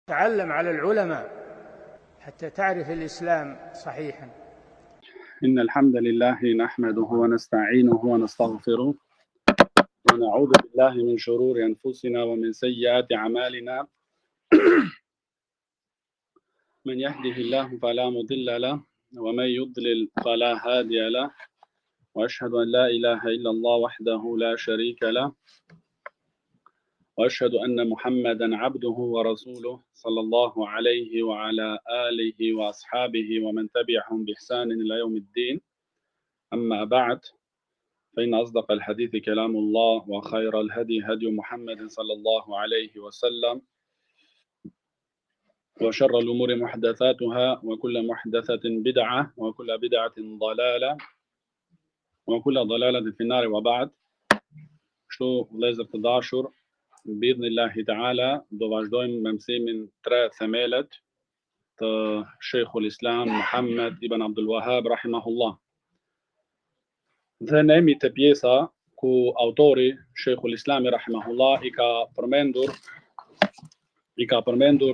تعلم على العلماء حتى تعرف الإسلام صحيحا. إن الحمد لله نحمده ونستعينه ونستغفره ونعوذ بالله من شرور أنفسنا ومن سيئات أعمالنا. من يهده الله فلا مضل له ومن يضلل فلا هادي له، وأشهد أن لا إله إلا الله وحده لا شريك له، وأشهد أن محمدا عبده ورسوله صلى الله عليه وعلى آله وأصحابه ومن تبعهم بإحسان إلى يوم الدين. أما بعد، فإن أصدق الحديث كلام الله، وخير الهدي هدي محمد صلى الله عليه وسلم، وشر الأمور محدثاتها، وكل محدثة بدعة، وكل بدعة ضلالة، وكل ضلالة في النار. وبعد، شو vëllezër të dashur, biidhnillahi ta'ala do vazhdojmë me mësimin 3 themelet të Sheikhul Islam Muhammad ibn Abdul Wahhab rahimahullah. Dhe ne jemi te pjesa ku autori Sheikhul Islami rahimahullah i ka përmendur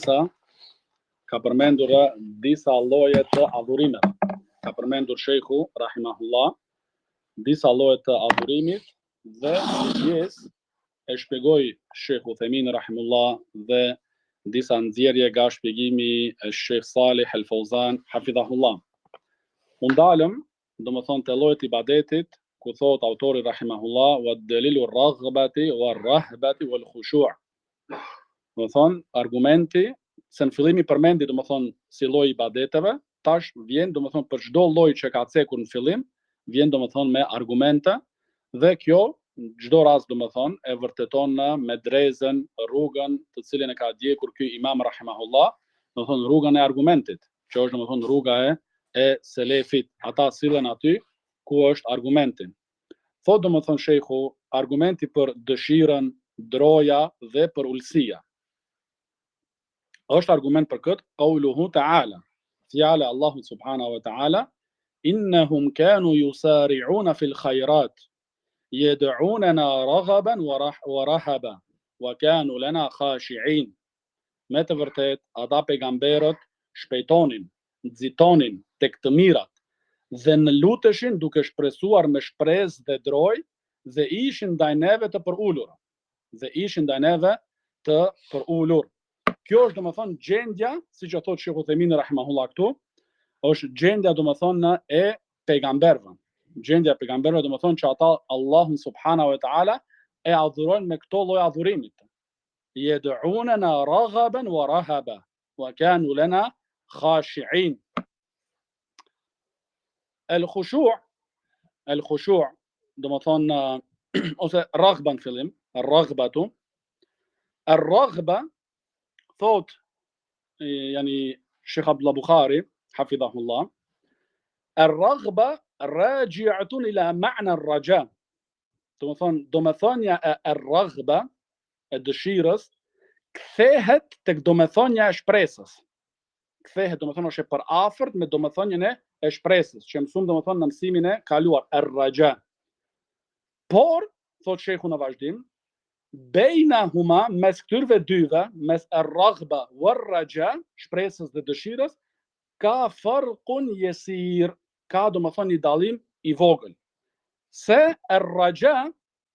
disa lloje të adhurimeve. Ka përmendur Sheikhu rahimahullah disa lloje të adhurimit dhe pjesë e shpjegoi Sheikhu Themin rahimullah dhe disa nxjerrje nga shpjegimi e Sheikh Salih Al Fauzan hafidhahullah. U ndalëm domethënë te llojet e ibadetit ku thot autori rahimahullah wa dalilu ar-raghbati war-rahbati wal-khushu'. Domethënë argumenti se në fillim i përmendi domethënë si lloj ibadeteve, tash vjen domethënë për çdo lloj që ka cekur në fillim, vjen domethënë me argumente dhe kjo në çdo rast domethënë e vërteton me drezën rrugën të cilën e ka djegur ky imam rahimahullah, domethënë rrugën e argumentit, që është domethënë rruga e selefit, ata sillen aty ku është argumenti. Thot domethënë sheikhu, argumenti për dëshirën, droja dhe për ulësia. Është argument për këtë qauluhu ta'ala, fjala Allahu subhanahu wa ta'ala, innahum kanu yusari'una fil khayrat yad'unana raghaban wa rahaba wa kanu lana khashi'in. Me të vërtet ata pejgamberët shpejtonin, nxitonin tek të mirat dhe në luteshin duke shpresuar me shpresë dhe droj dhe ishin ndaj neve të përulur. Kjo është domethënë gjendja, siç e thotë Sheikhu Themin rahimahullah këtu, është gjendja domethënë e pejgamberëve. Gjendja e pejgamberëve domethënë që ata Allahun subhanahu wa ta'ala e adhurojnë me këto lloj adhurimit. Yad'unana raghaban wa rahaba wa kanu lana khashi'in. El-khushu' domethënë ose raghban fillim, ar-raghbatu. Ar-raghba thot yani Sheikh Abdullah Bukhari hafidhahullah, ar-raghba raji'atun ila ma'na ar-raja. Domethënia e ar-raghba e dëshirës kthehet tek domethënia e shpresës. Kthehet domethënë është e përafërt me domethënien e shpresës, që mësuam domethënë në mësimin e kaluar ar-raja. Por thot sheikhu në vazhdim, bainahuma, mes këtyre dyve, mes ar-raghba war-raja, shpresës dhe dëshirës, ka farqun yasir, ka domethënë një dallim i vogël. Se ar-raja,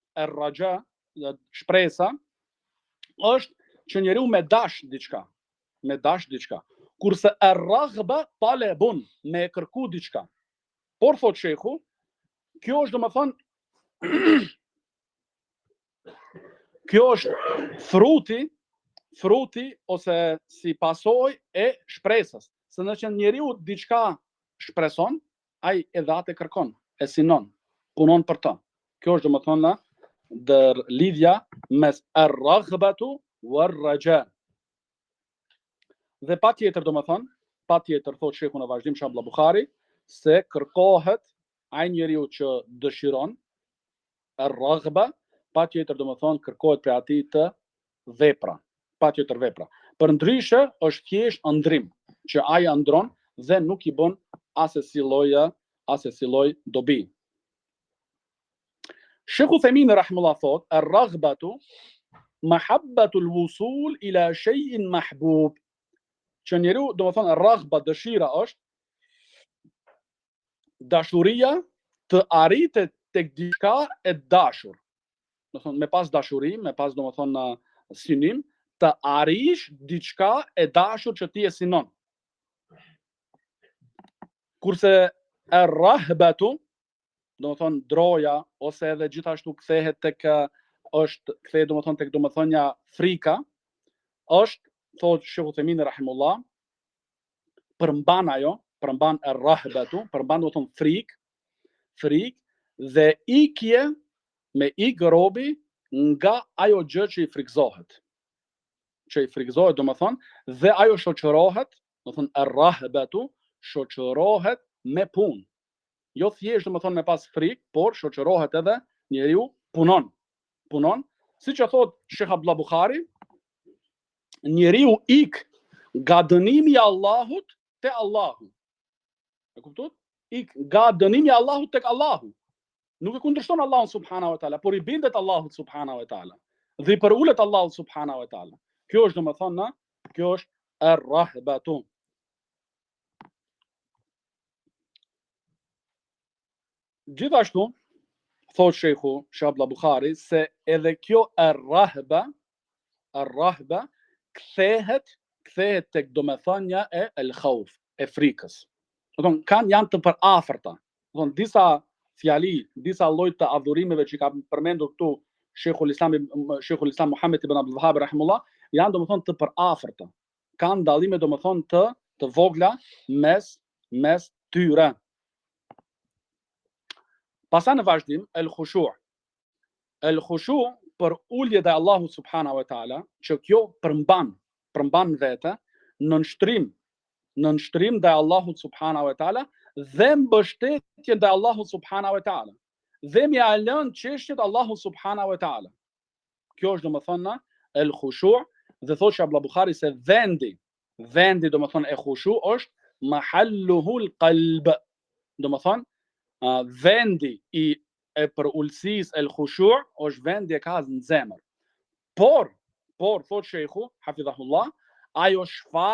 shpresa, është që njeriu me dash diçka. Kurse ar-raghba talebun, me kërku diçka. Por thot sheikhu, kjo është domethënë kjo është fruti ose si pasojë e shpresës. Se nëse njeriu diçka shpreson, ai edhe atë kërkon, e sinon, punon për të. Kjo është domethënë ndër lidhja mes ar-raghbatu war-raja. Dhe patjetër thot sheikhu në vazhdim Sheikh Abdullah Bukhari, se kërkohet ai njeriu që dëshiron ar-raghba, patjetër domethënë kërkohet për atij të vepra. Për ndryshe është thjesht ëndrim, që ai ëndron dhe nuk i bën asesi lloj dobi. Sheikhu Themin rahimullah thot, ar-raghbatu mahabbatul wusul ila shay'in mahbub. Që njeriu, domethënë raghba, dëshira është dashuria të arritet tek diçka e dashur. Domethënë me pas dashuri, me pas domethënë synim, të arrish diçka e dashur që ti e synon. Kurse ar-rahbatu, domethënë droja, ose edhe gjithashtu kthehet tek domethënë tek domethënia frika, është, thotë Sheikh Uthaymin rahimullah, përmban ajo, përmban ar-rahbatu, përmban domethënë frikë dhe ikje me ikë robi nga ajo gjë që i frikëzohet. Që i frikëzohet domethënë, dhe ajo shoqërohet, domethënë ar-rahbatu shoqërohet me punë. Jo thjesht domethënë me pas frikë, por shoqërohet edhe njeriu punon. Siç e thot Sheikh Abdullah Bukhari, njeriu ik nga dënimi i Allahut te Allahu. E kuptot? Ik nga dënimi i Allahut tek Allahu. Nuk e kundërshton Allahun subhanahu wa taala, por i bindet Allahut subhanahu wa taala. Dhe i përulet Allahut subhanahu wa taala. Kjo është domethënë, kjo është ar-rahbatu. Gjithashtu, thot Sheikhu Abdullah Bukhari, se edhe kjo ar-rahba kthehet tek domethënia e el-khawf, e frikës. Domethënë janë të përafërta. Domethënë disa fjali, disa lloj të adhurimeve që ka përmendur këtu Sheikhul Islam Muhammed ibn Abdul Wahhab rahimullah, janë domethënë të përafërta. Kanë dallime domethënë të vogla mes tyre. Pastaj në vazhdim, el-khushu'. El-khushu' për ulje dhe Allahu subhanahu wa taala, që kjo përmban vete në nështrim dhe Allahu subhanahu wa taala dhe mbështetje dhe Allahu subhanahu wa taala. Dhe mi alën çështjet Allahu subhanahu wa taala. Kjo është domethënë el-khushu', dhe thotë Abdullah Bukhari se vendi domethënë e khushu' është mahalluhu al-qalb. Domethënë vendi e për ulësisë el khushu' është vendi e ka në zemër. Por thotë Sheikhu hafidhahullah, ajo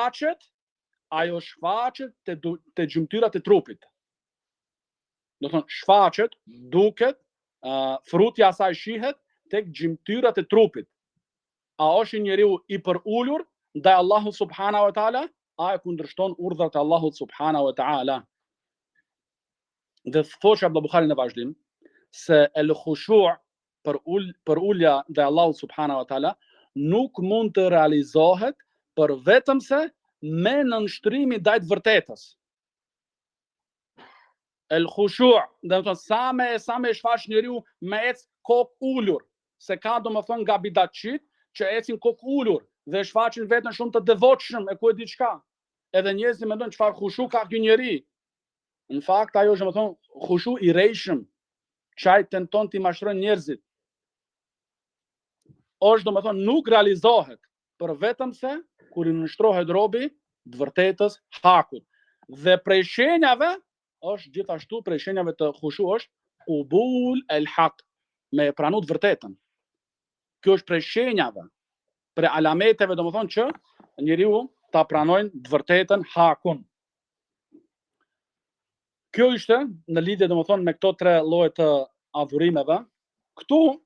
shfaqet te gjymtyrat e trupit. Do të thonë shfaqet, duket, frutja e saj shihet tek gjymtyrat e trupit. A është njeriu i përulur ndaj Allahut subhanahu wa taala, a e kundërshton urdhrat e Allahut subhanahu wa taala? Dhe thotë Abdullah Bukhari në vazhdim se el khushu' për ulja dhe Allahu subhanahu wa taala nuk mund të realizohet për vetëm se me nënshtrimi ndaj të vërtetës. El khushu', do të thonë sa me shfaq njeriu me ec kokë ulur, se ka domethënë nga bidatçit që ecin kokë ulur dhe shfaqin veten shumë të devotshëm e ku e di çka. Edhe njerëzit mendojnë çfarë khushu' ka ky njeri. Në fakt ajo është domethënë khushu' i rrejshëm, çaj tenton të mashtrojnë njerëzit. Është domethënë nuk realizohet për vetëm se kur i nënshtrohet robi të vërtetës, hakut. Dhe prej shenjave është gjithashtu prej shenjave të khushu' është qubul el-haq, me pranu të vërtetën. Kjo është prej shenjave, prej alameteve domethënë që njeriu ta pranojnë të vërtetën, hakun. Kjo ishte në lidhje domethënë me këto tre lloje të adhurimeve. Këtu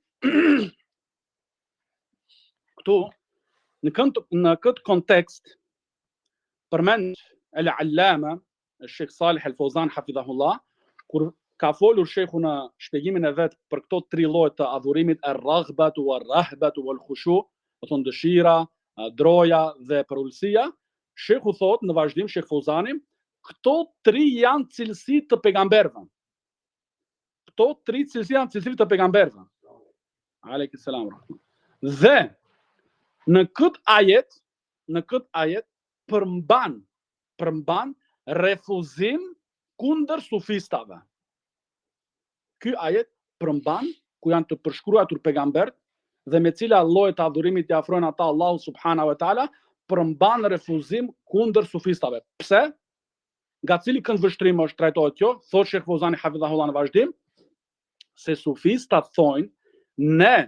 në këtë kontekst përmend el-Allama Sheikh Salih Al-Fawzan hafidhahullah, kur ka folur sheikhu në shpjegimin e vet për këto tre lloje të adhurimit, ar-raghbatu war-rahbatu wal-khushu', do të thonë dëshira, droja dhe përulësia, sheikhu thotë në vazhdim Sheikh Fawzani, këto tri janë cilësi të pejgamberëve. Këto tri cilësi janë cilësi të pejgamberëve. Aleikum selam. Dhe në këtë ajet përmban refuzim kundër sufistave. Ky ajet përmban ku janë të përshkruar pejgamberët dhe me cila lloje të adhurimit i afrojnë ata Allahu subhanahu wa taala, përmban refuzim kundër sufistave. Pse? Nga cili këndvështrim është trajtohet kjo? Thotë Sheikh Fawzani hafidhahullah në vazhdim se sufistat thonë ne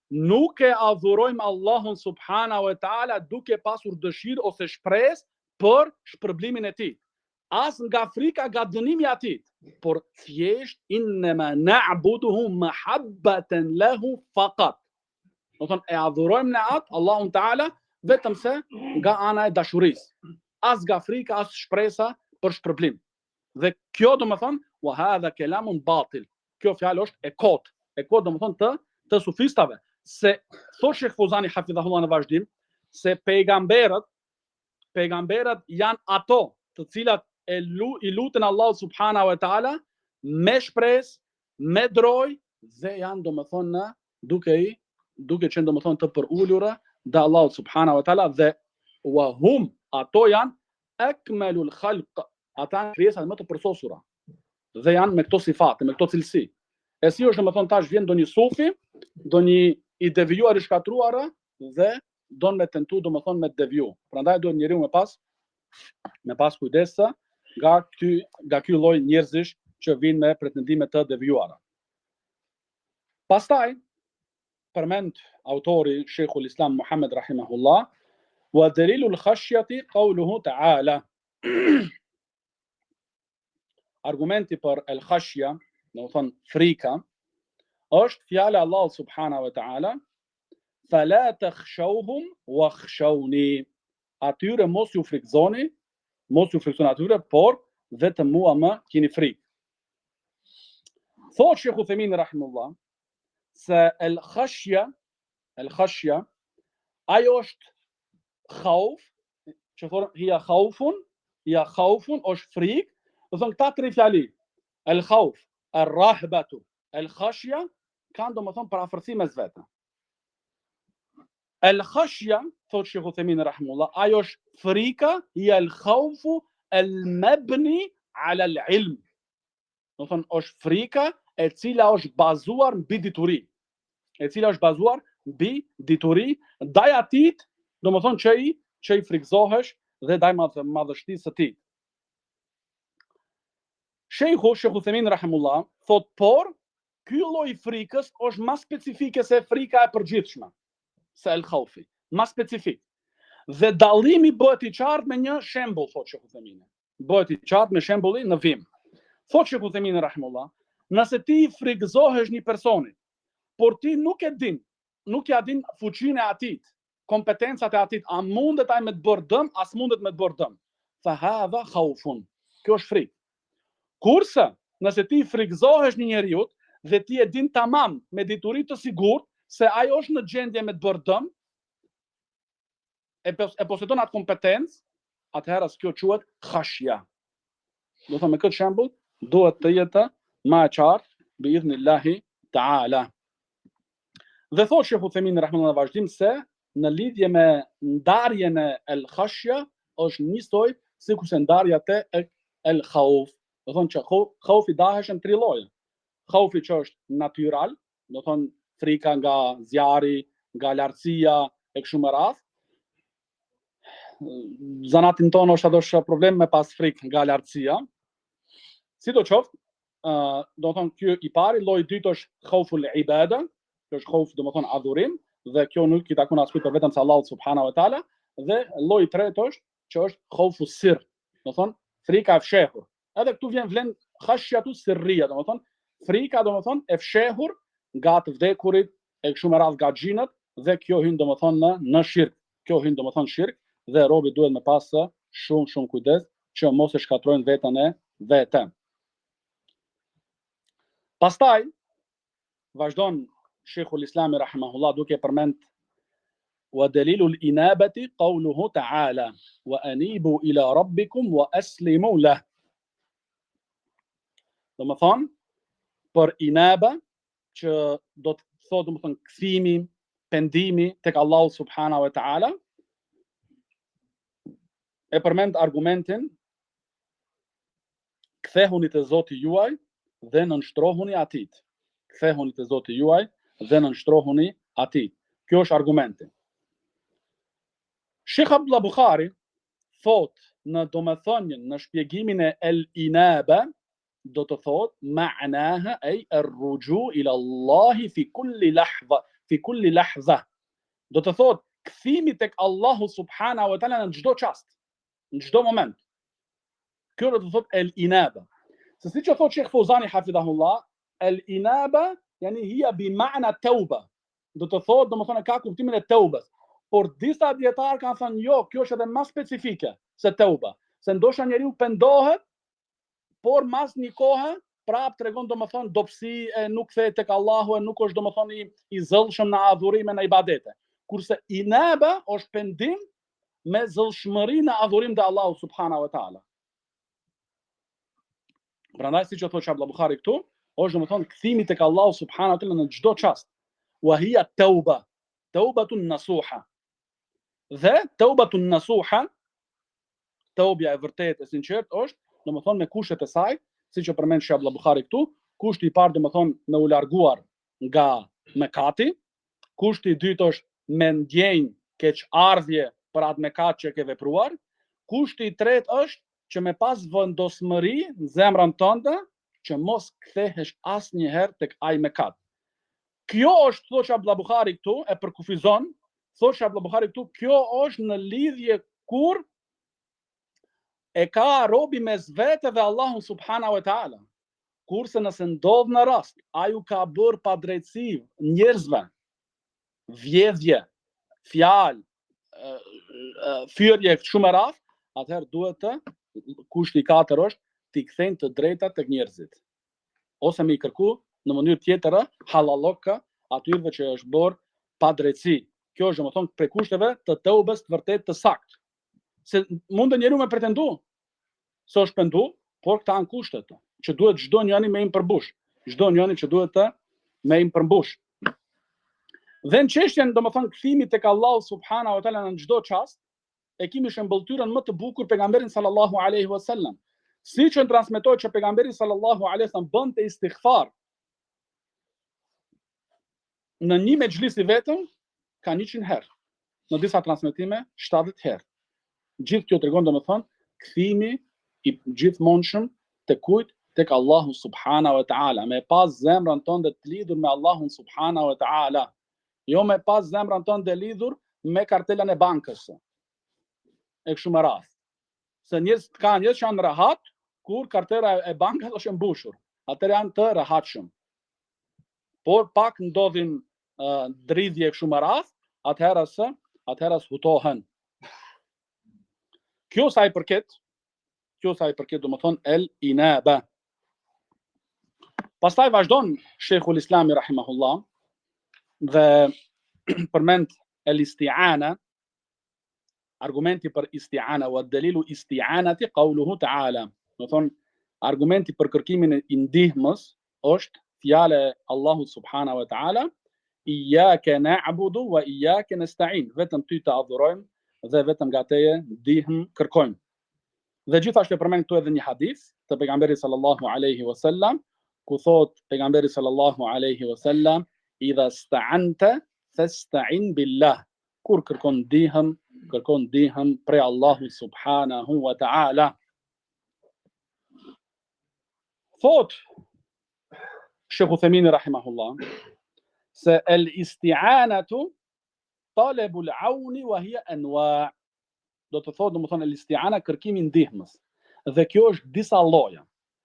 nuk e adhurojmë Allahun subhanahu wa taala duke pasur dëshirë ose shpresë për shpërblimin e tij. As nga frika nga dënimi i atij, por thjesht innama na'buduhu mahabbatan lahu faqat. Do thonë e adhurojmë ne atë Allahun taala vetëm se nga ana e dashurisë. As nga frika, as shpresa për shpërblim. Dhe kjo do më thonë, wa hadha kalamun batil. Kjo fjalë është e kotë. E kotë do më thonë të sufistave. Se thot Shekh Fuzani hafidhahullah në vazhdim, se pejgamberët janë ato të cilat i lutën Allah subhanahu wa taala me shpresë, me droj dhe janë do më thonë duke qenë do më thonë të përulura dhe Allah subhanahu wa taala dhe wa hum ato janë akmalul khalq, ata janë krijesat më të përsosura dhe janë me këto sifate, me këto cilësi. E si është do më thonë tash vjen do një sufi, do një i devijuar i shkatruara dhe don me tentu do më thonë me deviju. Prandaj duhet njeriu me pas kujdes nga ky lloj njerëzish që vinë me pretendime të devijuara. Pastaj përmend autori Sheikhul Islam Muhammed rahimahullah wa dalilul khashyati qawluhu ta'ala. Argumenti për el khashya, do të thonë frika, është fjala Allah subhanahu wa ta'ala fala takhshawhum wakhshawni. Atyre mos ju frikëzoni atyre, por vetëm mua më keni frikë. Thot Sheikh Uthaymin rahimahullah se el khashya ajo është khauf, që thonë hiya khaufun është frikë. Do thonë këta tre fjali, el khauf, el rahbatu, el khashya, kanë do më thonë për afërsi mes vete. El khashya, thot Sheikh Uthaymin rahimahullah, ajo është frika, hiya el khaufu el mabni ala el ilm. Do thonë është frika e cila është bazuar mbi dituri. Ndaj atit, do më thonë që i frikëzohesh dhe ndaj madhështisë së tij. Sheikh Uthaymin rahimahullah thot por ky lloj frikës është më specifike se frika e përgjithshme, se el khaufi, më specifik. Dhe dallimi bëhet i qartë me një shembull, thot Sheikh Uthaymin. Bëhet i qartë me shembullin në vim. Thot Sheikh Uthaymin rahimahullah, nëse ti frikëzohesh një personi, por ti nuk ja din fuqinë e atit, kompetencat e atit, a mundet ai me të bërë dëm, as mundet me të bërë dëm. Fa hadha khaufun. Kjo është frikë. Kurse, nëse ti frikëzohesh një njeriu dhe ti e din tamam me dituri të sigurt se ai është në gjendje me të bërë dëm, e posedon atë kompetencë, atëherë kjo quhet khashya. Do thonë me këtë shembull duhet të jetë më e qartë bi idhnillahi taala. Dhe thot Sheikh Uthaymin rahimahullah në vazhdim se në lidhje me ndarjen e el khashya është njësoj sikurse ndarja te el khauf. Do thonë që khaufi dahesh në tri lloje. Khaufi që është natyral, do thonë frika nga zjarri, nga lartësia e kështu me radhë. Zanatin tonë është ato problem me pas frikë nga lartësia. Sidoqoftë, do thonë ky i pari, lloji i dytë është khauful ibada, kjo është khauf do të thonë adhurim, dhe kjo nuk i takon as kujt vetëm se Allahu subhanahu wa taala, dhe lloji i tretë është që është khaufu sirr, do thonë frika e fshehur. Edhe këtu vjen vlen khashyatu sirria, do të thonë frika do të thonë e fshehur nga të vdekurit e kështu me radhë nga xhinët, dhe kjo hyn do të thonë në shirk. Kjo hyn do të thonë shirk dhe robi duhet me pas shumë kujdes që mos e shkatrojnë veten e vete. Pastaj vazhdon Sheikhul Islam rahimahullah duke përmend wa dalilul inabati qawluhu ta'ala wa anibu ila rabbikum wa aslimu lahu. Do më thonë, për inaba, që do të thotë, do më thonë, kthimi, pendimi, tek Allahu subhanahu wa ta'ala, e përmend argumentin, kthehuni te Zoti juaj dhe nënshtrohuni atit. Kthehuni te Zoti juaj dhe nënshtrohuni atit. Kjo është argumenti. Sheikh Abdullah Bukhari thot në domethënien, në shpjegimin e el inaba, do të thot ma'naha ay ar-ruju ila Allah fi kulli lahza, fi kulli lahza. Do të thotë kthimi tek Allahu subhanahu wa taala në çdo çast, në çdo moment. Kjo do të thotë el inaba. Se siç e thotë Sheikh Fawzani hafidhahullah, el inaba yani hiya bi ma'na tauba. Do të thotë, domethënë ka kuptimin e teubës. Por disa dietar kanë thënë jo, kjo është edhe më specifike se tauba. Se ndoshta njeriu pendohet, por mas një kohë prap tregon domethënë dobësi e nuk kthehet tek Allahu e nuk është domethënë i zëllshëm në adhurime në ibadete. Kurse inaba është pendim me zëllshmëri në adhurim te Allahu subhanahu wa taala. Prandaj siç e thotë Abdullah Buhari këtu, është domethënë kthimi tek Allahu subhanahu wa taala në çdo çast. Wa hiya tauba, taubatun nasuha. Dhe taubatun nasuha, taubja e vërtetë e sinqert është domethënë me kushtet e saj, siç e përmend Sheikh Abdullah Buhari këtu, kushti i parë domethënë me u larguar nga mëkati, kushti i dytë është me ndjenjë keqardhje për atë mëkat që ke vepruar, kushti i tretë është që me pas vendosmëri në zemrën tënde që mos kthehesh asnjëherë tek ai mëkat. Kjo është, thotë Abdullah Buhari këtu, e përkufizon, thotë Abdullah Buhari këtu, kjo është në lidhje kur e ka robi mes vete dhe Allahu subhanahu wa taala. Kurse nëse ndodh në rast, aju ka bërë padrejtësi njerëzve, vjedhje, fjalë, fyrje shumë e radhë, atëherë duhet të kushti i katër është t'i kthejnë të drejtat tek njerëzit. Ose me i kërku në mënyrë tjetër halallok atyre që është bërë padrejtësi. Kjo është domethënë prej kushteve të teubës të vërtet të saktë. Se mund njeriu me pretendu se është pendu, por këta janë kushtet që duhet çdo njëri me i përmbush. Çdo njëri që duhet të me i përmbush. Dhe në çështjen domethënë kthimi tek Allahu subhanahu wa taala në çdo çast, e kemi shembulltyrën më të bukur pejgamberin sallallahu alaihi wasallam. Siç e transmetohet që pejgamberi sallallahu alaihi wasallam bënte istighfar në një mexhlis i vetëm ka 100 herë. Në disa transmetime 70 herë. Gjithë kjo tregon domethënë kthimi i gjithmonshëm tek kujt? Tek Allahu subhanahu wa taala, me pas zemrën tënde të lidhur me Allahun subhanahu wa taala. Jo me pas zemrën tënde lidhur me kartelën e bankës. E kështu me radhë. Se ka njerëz që janë rahat kur kartela e bankës është e mbushur. Atëherë janë të rahatshëm. Por pak ndodhin dridhje kështu me radhë, atëherë hutohen. Kjo sa i përket domethënë el inaba. Pastaj vazhdon Sheikhul Islami rahimahullah dhe përmend el isti'ana, argumenti për isti'ana wa dalilu isti'anati qawluhu ta'ala. Domethënë argumenti për kërkimin e ndihmës është fjala e Allahut subhanahu wa ta'ala, iyyaka na'budu wa iyyaka nasta'in. Vetëm ty të adhurojmë dhe vetëm nga teje ndihmë kërkojmë. Dhe gjithashtu e përmend këtu edhe një hadith të pejgamberit sallallahu alaihi wasallam, ku thot pejgamberi sallallahu alaihi wasallam, idha sta'anta fasta'in billah. Kur kërkon ndihmë prej Allahut subhanahu wa ta'ala. Thot Sheikh Uthaymeen rahimahullah se el isti'anatu talabul auni wa hiya anwa'. Do të thotë domethënë el isti'ana kërkimi ndihmës. Dhe kjo është disa lloje.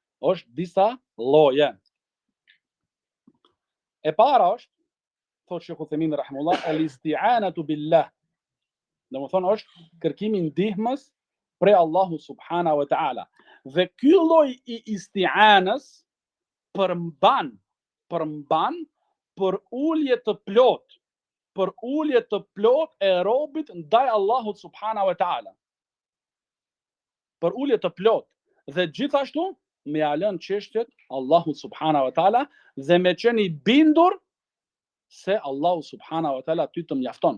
E para është, thotë Sheikh Uthaymeen rahimahullah, el isti'anatu billah. Domethënë është kërkimi ndihmës prej Allahu subhanahu wa ta'ala. Dhe ky lloj i isti'anës përmban për ulje të plot e robit ndaj Allahut subhanahu wa ta'ala. Për ulje të plot. Dhe gjithashtu me alën çështjet Allahut subhanahu wa ta'ala dhe me qenë i bindur se Allahu subhanahu wa ta'ala ty të mjafton.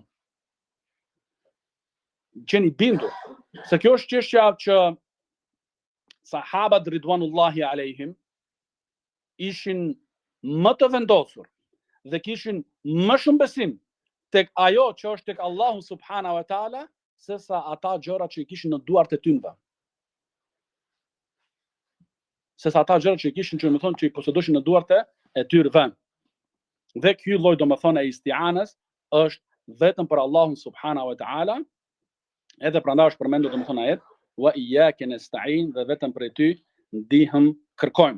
Qenë i bindur. Se kjo është çështja që sahabat ridwanullahi alejhim ishin më të vendosur dhe kishin më shumë besim tek ajo që është tek Allahu subhanahu wa ta'ala se sa ata gjëra që i kishin në duart e tyre. Se sa ata gjëra që i kishin, që më thonë që i posedoshin në duart e tyre. Dhe ky lloj domethënë e istianës është vetëm për Allahun subhanahu wa taala, edhe prandaj është përmendur domethënë ajet wa iyyaka nasta'in, dhe vetëm për ty ndihmë kërkojmë.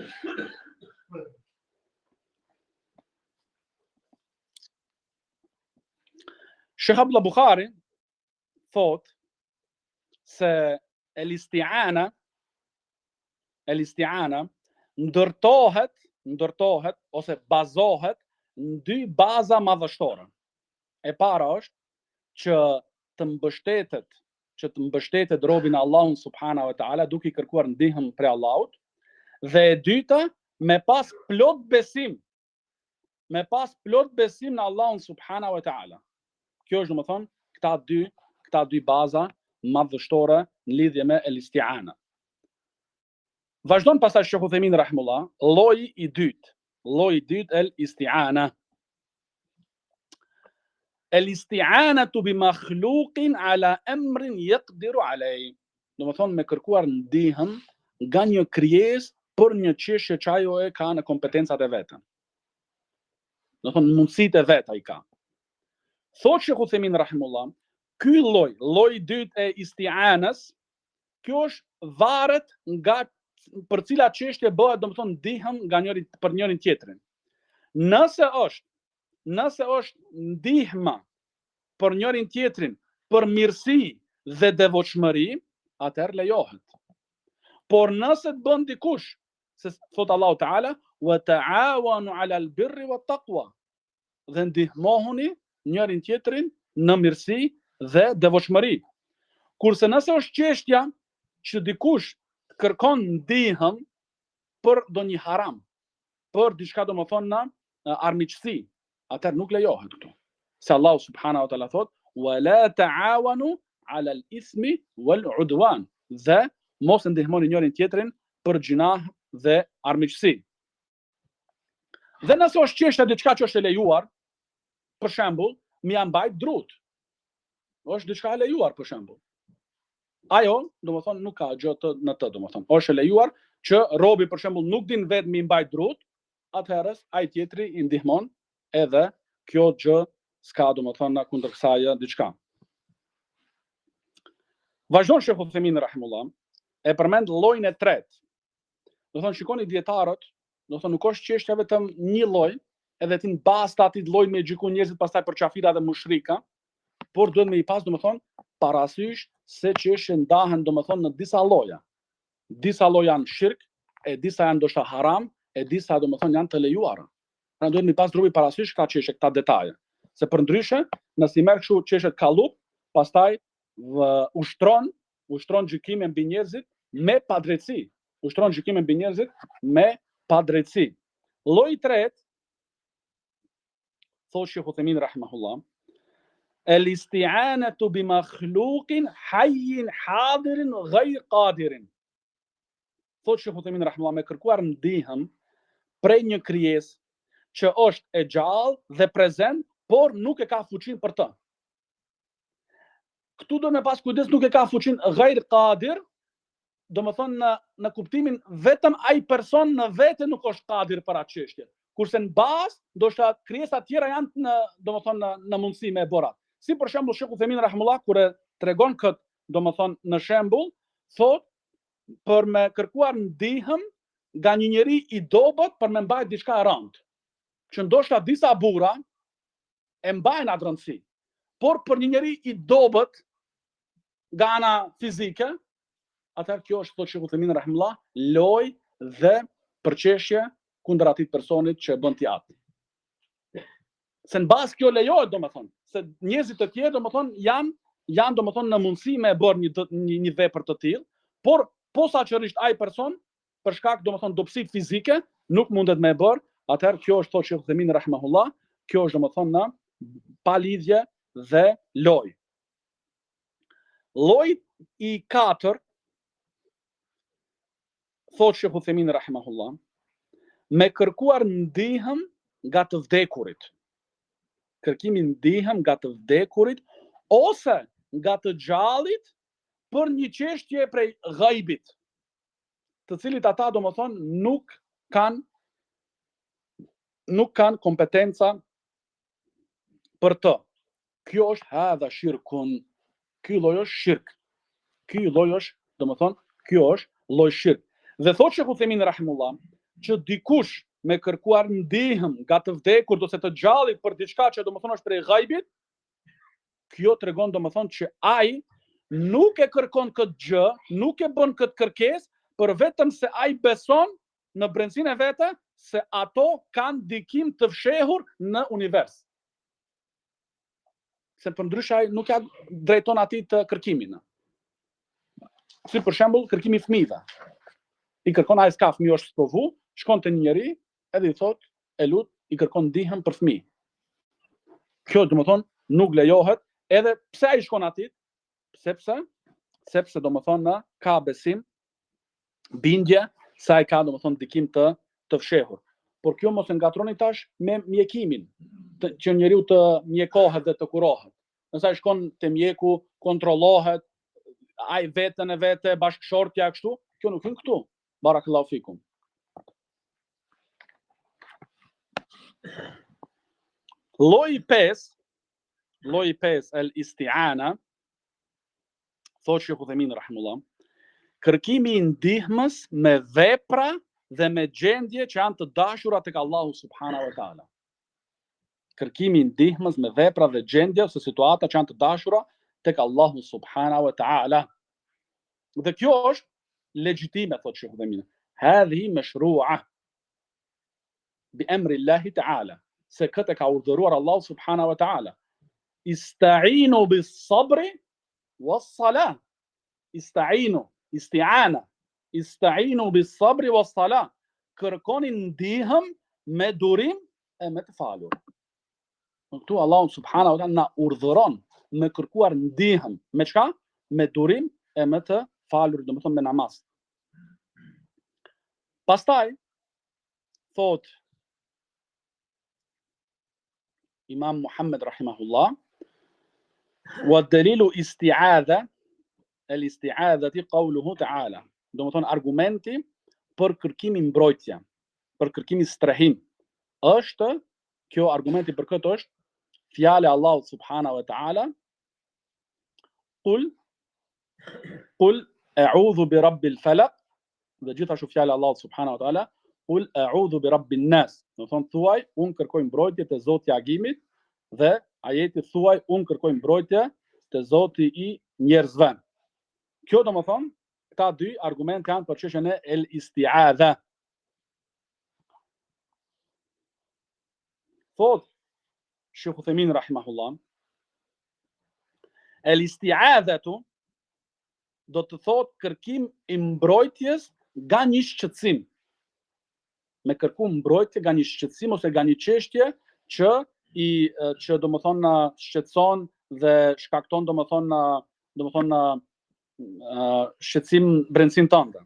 Sheikh Abdullah Bukhari thot se el isti'ana ndërtohet ose bazohet në dy baza madhështore. E para është që të mbështetet robin Allahun subhanahu wa taala duke i kërkuar ndihmë prej Allahut, dhe e dyta me pas plot besim në Allahun subhanahu wa taala. Kjo është domethënë këta dy baza madhështore në lidhje me el isti'ana. Vazhdon pastaj Sheikh Uthaymin rahimullah, lloji i dytë el isti'ana. El isti'anatu bi makhluqin ala amrin yaqdiru alayh. Domethënë me kërkuar ndihmë nga një krijesë për një çështje që ajo e ka në kompetencat e veta. Domethënë mundësitë e vet ai ka. Thotë Sheikh Uthaymin rahimullah, ky lloji i dytë e isti'anës, kjo është varet nga për cila çështje bëhet domethënë ndihmë nga njëri për njërin tjetrin. Nëse është ndihma për njërin tjetrin për mirësi dhe devotshmëri, atëherë lejohet. Por nëse të bën dikush, se thot Allahu Teala, wa ta'awanu 'ala al-birri wat-taqwa, dhe ndihmohuni njërin tjetrin në mirësi dhe devotshmëri. Kurse nëse është çështja që dikush kërkon ndihmë për ndonjë haram, për diçka domethënë në armiqësi, atëherë nuk lejohet këtu. Se Allahu subhanahu wa taala thot wa la ta'awanu 'ala al-ithmi wal-'udwan, dhe mos ndihmoni njërin tjetrin për gjinah dhe armiqësi. Dhe nëse është çështja diçka që është e lejuar, për shembull, mi ja mbajt drut. Është diçka e lejuar për shembull. Ajo, domethënë nuk ka gjë në të, domethënë është e lejuar që robi për shembull nuk din vetë mi mbajt drut, atëherë ai tjetri i ndihmon, edhe kjo gjë s'ka domethënë kundër kësaj diçka. Vazhdon Sheikh Uthaymin rahimullah, e përmend llojin e tretë. Domethënë shikoni dietarët, domethënë nuk është çështja vetëm një lloj, edhe ti mbas atij lloji me xhiku njerëzit pastaj për qafira dhe mushrika, por duhet me i pas domethënë parasysh se çështje ndahen domethënë në disa lloja. Disa lloj janë shirk, e disa janë ndoshta haram, e disa domethënë janë të lejuara. Pra duhet me i pas drupi parasysh ka çështje këta detaje. Se përndryshe, nëse i merr kështu çështjet kallup, pastaj ushtron gjykimin mbi njerëzit me padrejtësi. Lloji i tretë, thotë Sheikh Uthaymin rahimahullah, el isti'anatu bi makhluqin hayyin hadirin ghayr qadirin. Thotë Sheikh Uthaymin rahimahullah, me kërkuar ndihmë prej një krijesë që është e gjallë dhe prezent, por nuk e ka fuqinë për të. Këtu do me pas kujdes, nuk e ka fuqinë ghayr qadir, domethënë në kuptimin vetëm ai person në vete nuk është qadir për atë çështje. Kurse në bazë, ndoshta krijesa tjera janë domethënë në mundësi me borat. Si për shembull Sheikh Uthaymin rahimullah kur e tregon kët, domethënë në shembull, thotë për me kërkuar ndihmë nga një njeri i dobët për me mbajt diçka e rëndë. Që ndoshta disa burra e mbajnë atë rëndësi, por për një njeri i dobët nga ana fizike, atëherë kjo është, thotë Sheikh Uthaymin rahimullah, lojë dhe përqeshje kundër atij personit që bën ti atë. Se në bazë kjo lejohet domethënë, se njerëzit të tjerë domethënë janë domethënë në mundësi me bërë një vepër të tillë, por posaçërisht ai person për shkak domethënë dobësi fizike nuk mundet me bërë, atëherë kjo është, thotë Sheikh Uthaymin rahimahullah, kjo është domethënë në pa lidhje dhe lojë. Lloji i katërt, thotë Sheikh Uthaymin rahimahullah, me kërkuar ndihmë nga të vdekurit. Kërkimi ndihmë nga të vdekurit ose nga të gjallit për një çështje prej ghaibit, të cilit ata domethënë nuk kanë nuk kanë kompetenca për të. Kjo është hadha shirkun. Ky lloj është shirk. Ky lloj është, domethënë, kjo është lloj shirk. Dhe thotë Sheikh Uthaymin rahimullah, që dikush me kërkuar ndihmë nga të vdekur ose të gjallit për diçka që domethënë është prej ghaibit, kjo tregon domethënë që ai nuk e kërkon këtë gjë, nuk e bën këtë kërkesë, për vetëm se ai beson në brendësinë e vete se ato kanë ndikim të fshehur në univers. Se përndryshe ai nuk ja drejton atij të kërkimin. Si për shembull kërkimi i fëmijëve. I kërkon ai s'ka fëmijë, është sprovu, shkon te një njeri, edhe i thotë, e lut, i kërkon ndihmë për fëmijë. Kjo domethënë nuk lejohet, edhe pse ai shkon atij, sepse domethënë ka besim, bindje se ai ka domethënë ndikim të fshehur. Por kjo mos e ngatroni tash me mjekimin, që njeriu të mjekohet dhe të kurohet. Nëse ai shkon te mjeku, kontrollohet, ai vetën e vete, bashkëshortja kështu, kjo nuk hyn këtu. Barakallahu fikum. Lloji 5 el isti'ana, thotë Sheikh Uthaymin rahimullah, kërkimi i ndihmës me vepra dhe me gjendje që janë të dashura tek Allahu subhanahu wa taala. Kërkimi i ndihmës me vepra dhe gjendje ose situata që janë të dashura tek Allahu subhanahu wa taala. Dhe kjo është legjitime, thotë Sheikh Uthaymin. Hadhihi mashru'a bi amri Allah taala. Se këtë ka urdhëruar Allahu subhanahu wa taala. Ista'inu bis sabri was salah. Isti'ana. Ista'inu bis sabri was salah. Kërkoni ndihmë me durim e me të falur. Këtu Allahu subhanahu wa taala na urdhëron me kërkuar ndihmë me çka? Me durim e me të falur, domethënë me namaz. Pastaj thot Imam Muhammed rahimahullah, wa dalilu isti'adha, el-isti'adhati qawluhu ta'ala. Domethënë argumenti për kërkimin mbrojtje, për kërkimin strehim, është kjo argumenti për këtë është fjala e Allahut subhanahu wa ta'ala, Qul a'udhu bi rabbil falaq, dhe gjithashtu fjala e Allahut subhanahu wa ta'ala, Qul a'udhu bi rabbin nas. Do thonë thuaj, unë kërkoj mbrojtje te Zoti i agimit, dhe ajeti thuaj, unë kërkoj mbrojtje te Zoti i njerëzve. Kjo domethënë, këta dy argumente janë për çështjen e el isti'adha. Thot Sheikh Uthaymin rahimahullah, el isti'adhatu do të thot kërkim i mbrojtjes nga një shqetësim. Me kërku mbrojtje nga një shqetësim ose nga një çështje që domethënë shqetëson dhe shkakton domethënë shqetësim brendësinë tënde.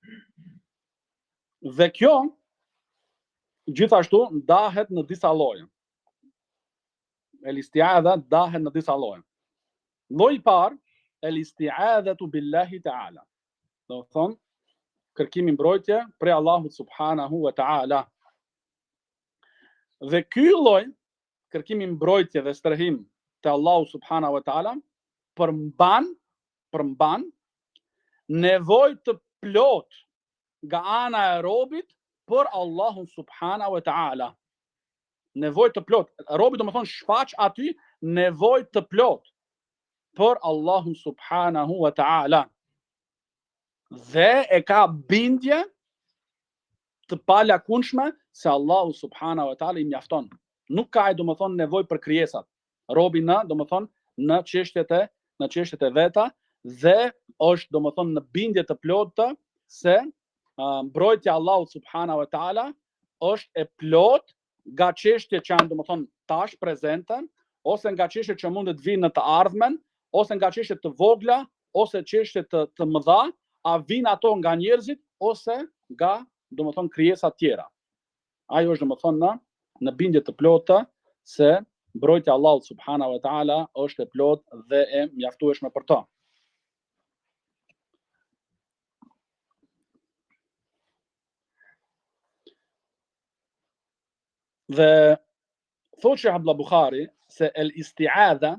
Dhe kjo gjithashtu ndahet në disa lloje. El isti'adha ndahet në disa lloje. Lloji i parë, el isti'adhatu billahi ta'ala. Do thonë kërkimi mbrojtje prej Allahut subhanahu wa ta'ala. Dhe ky lloj kërkimi mbrojtje dhe strehim te Allahu subhanahu wa ta'ala përmban nevojë të plot nga ana e robit për Allahun subhanahu wa ta'ala. Nevojë të plot. Robi domethënë shfaq aty nevojë të plot për Allahun subhanahu wa ta'ala. Dhe e ka bindje të palakunshme se Allahu subhanahu wa ta'ala i mjafton. Nuk ka ai domethënë nevojë për krijesat. Robi domethënë në çështjet e veta, dhe është domethënë në bindje të plotë se mbrojtja e Allahut subhanahu wa ta'ala është e plot nga çështjet që janë domethënë tash prezente, ose nga çështjet që mund të vinë në të ardhmen, ose nga çështjet të vogla, ose çështje të mëdha, a vinë ato nga njerëzit ose nga domethënë krijesa të tjera. Ajo është domethënë në bindje të plotë se mbrojtja e Allahut subhanahu wa ta'ala është e plotë dhe e mjaftueshme për to. Dhe thotë Sheikh Abdullah Bukhari se el isti'adha,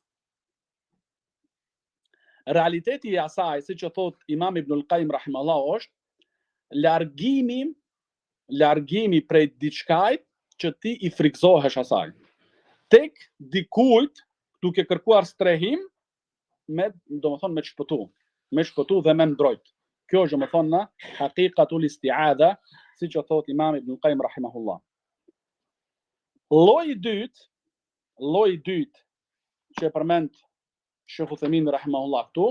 realiteti i asaj, siç e thot Imam Ibn al-Qayyim rahimahullahu, është largimi prej diçkajt që ti i frikzohesh asaj. Tek dikujt duke kërkuar strehim me shpëtu dhe me mbrojt. Kjo është domethënë në haqiqatul isti'adha, siç e thot Imam Ibn al-Qayyim rahimahullah. Lloji i dytë që e përmend Sheikh Uthaymin rahimahullah këtu,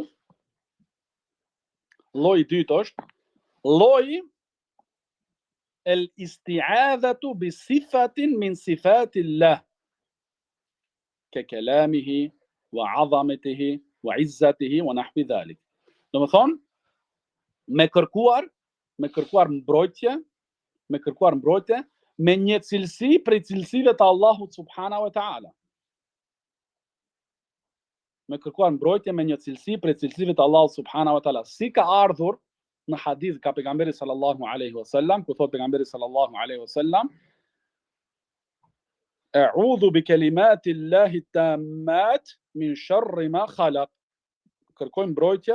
lloji i dytë është lloji el isti'adhatu bi sifatin min sifatillah, ka kalamihi wa 'azamatihi wa 'izzatihi wa nahwi dhalik. Domethënë me kërkuar mbrojtje me një cilësi prej cilësive të Allahut subhanahu wa ta'ala. Me kërkuar mbrojtje me një cilësi prej cilësive të Allahut subhanahu wa ta'ala. Si ka ardhur në hadith ka pejgamberi sallallahu alaihi wasallam, ku thot pejgamberi sallallahu alaihi wasallam, a'udhu bi kalimati llahi tammat min sharri ma khalaq. Kërkoj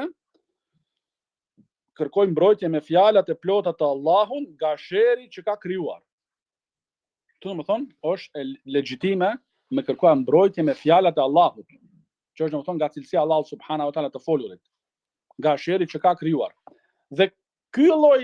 mbrojtje me fjalat e plota të Allahut nga sheri që ka krijuar. Këtu domethënë është legjitime me kërkuar mbrojtje me fjalat e Allahut, që është domethënë nga cilësia e Allahut subhanahu wa taala të folurit, nga sheri që ka krijuar. Dhe ky lloj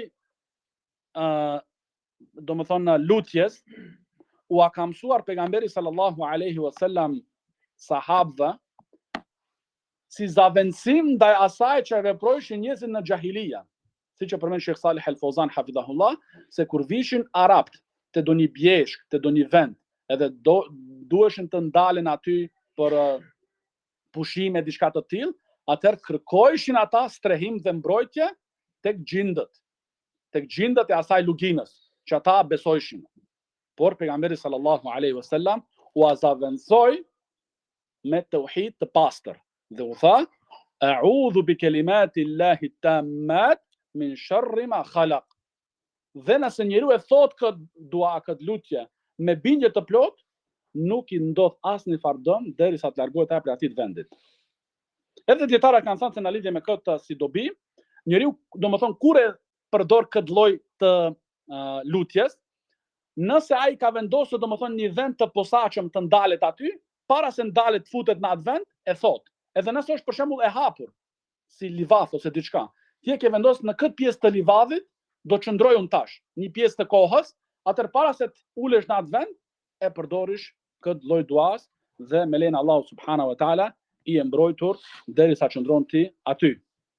domethënë lutjes u ka mësuar pejgamberi sallallahu alaihi wasallam sahabëve si zavendësim ndaj asaj që veprojshin njerëzit në xahilija. Siç e përmend Sheikh Salih Al-Fawzan hafidhahullah, se kur vishin arabt te do një bjeshk, te do një vend, edhe duheshin të ndalen aty për pushime, diçka të tillë, atëherë kërkojshin ata strehim dhe mbrojtje tek gjindët e asaj luginës, që ata besojshin. Por pejgamberi sallallahu alaihi wasallam u azavendsoi me tauhid të pastër dhe u tha a'udhu bi kalimati llahi tammat min sharri ma khalaq. Dhe nëse njeriu e thot këtë lutje me bindje të plot, nuk i ndodh asnjë fardëm derisa të largohet ai prej atij vendit. Edhe dietarët kanë thënë se në lidhje me këtë si dobi, njeriu domethënë kur e përdor këtë lloj të lutjes, nëse ai ka vendosur domethënë një vend të posaçëm të ndalet aty, para se ndalet futet në atë vend, e thot. Edhe nëse është për shembull e hapur, si livath ose diçka, ti e ke vendosur në këtë pjesë të livadhit, do qëndroj unë tash, një pjesë të kohës, atër para se të ulesh në atë vend, e përdorish këtë lloj duas dhe me lejen e Allahut subhanahu wa taala i e mbrojtur derisa qëndron ti aty.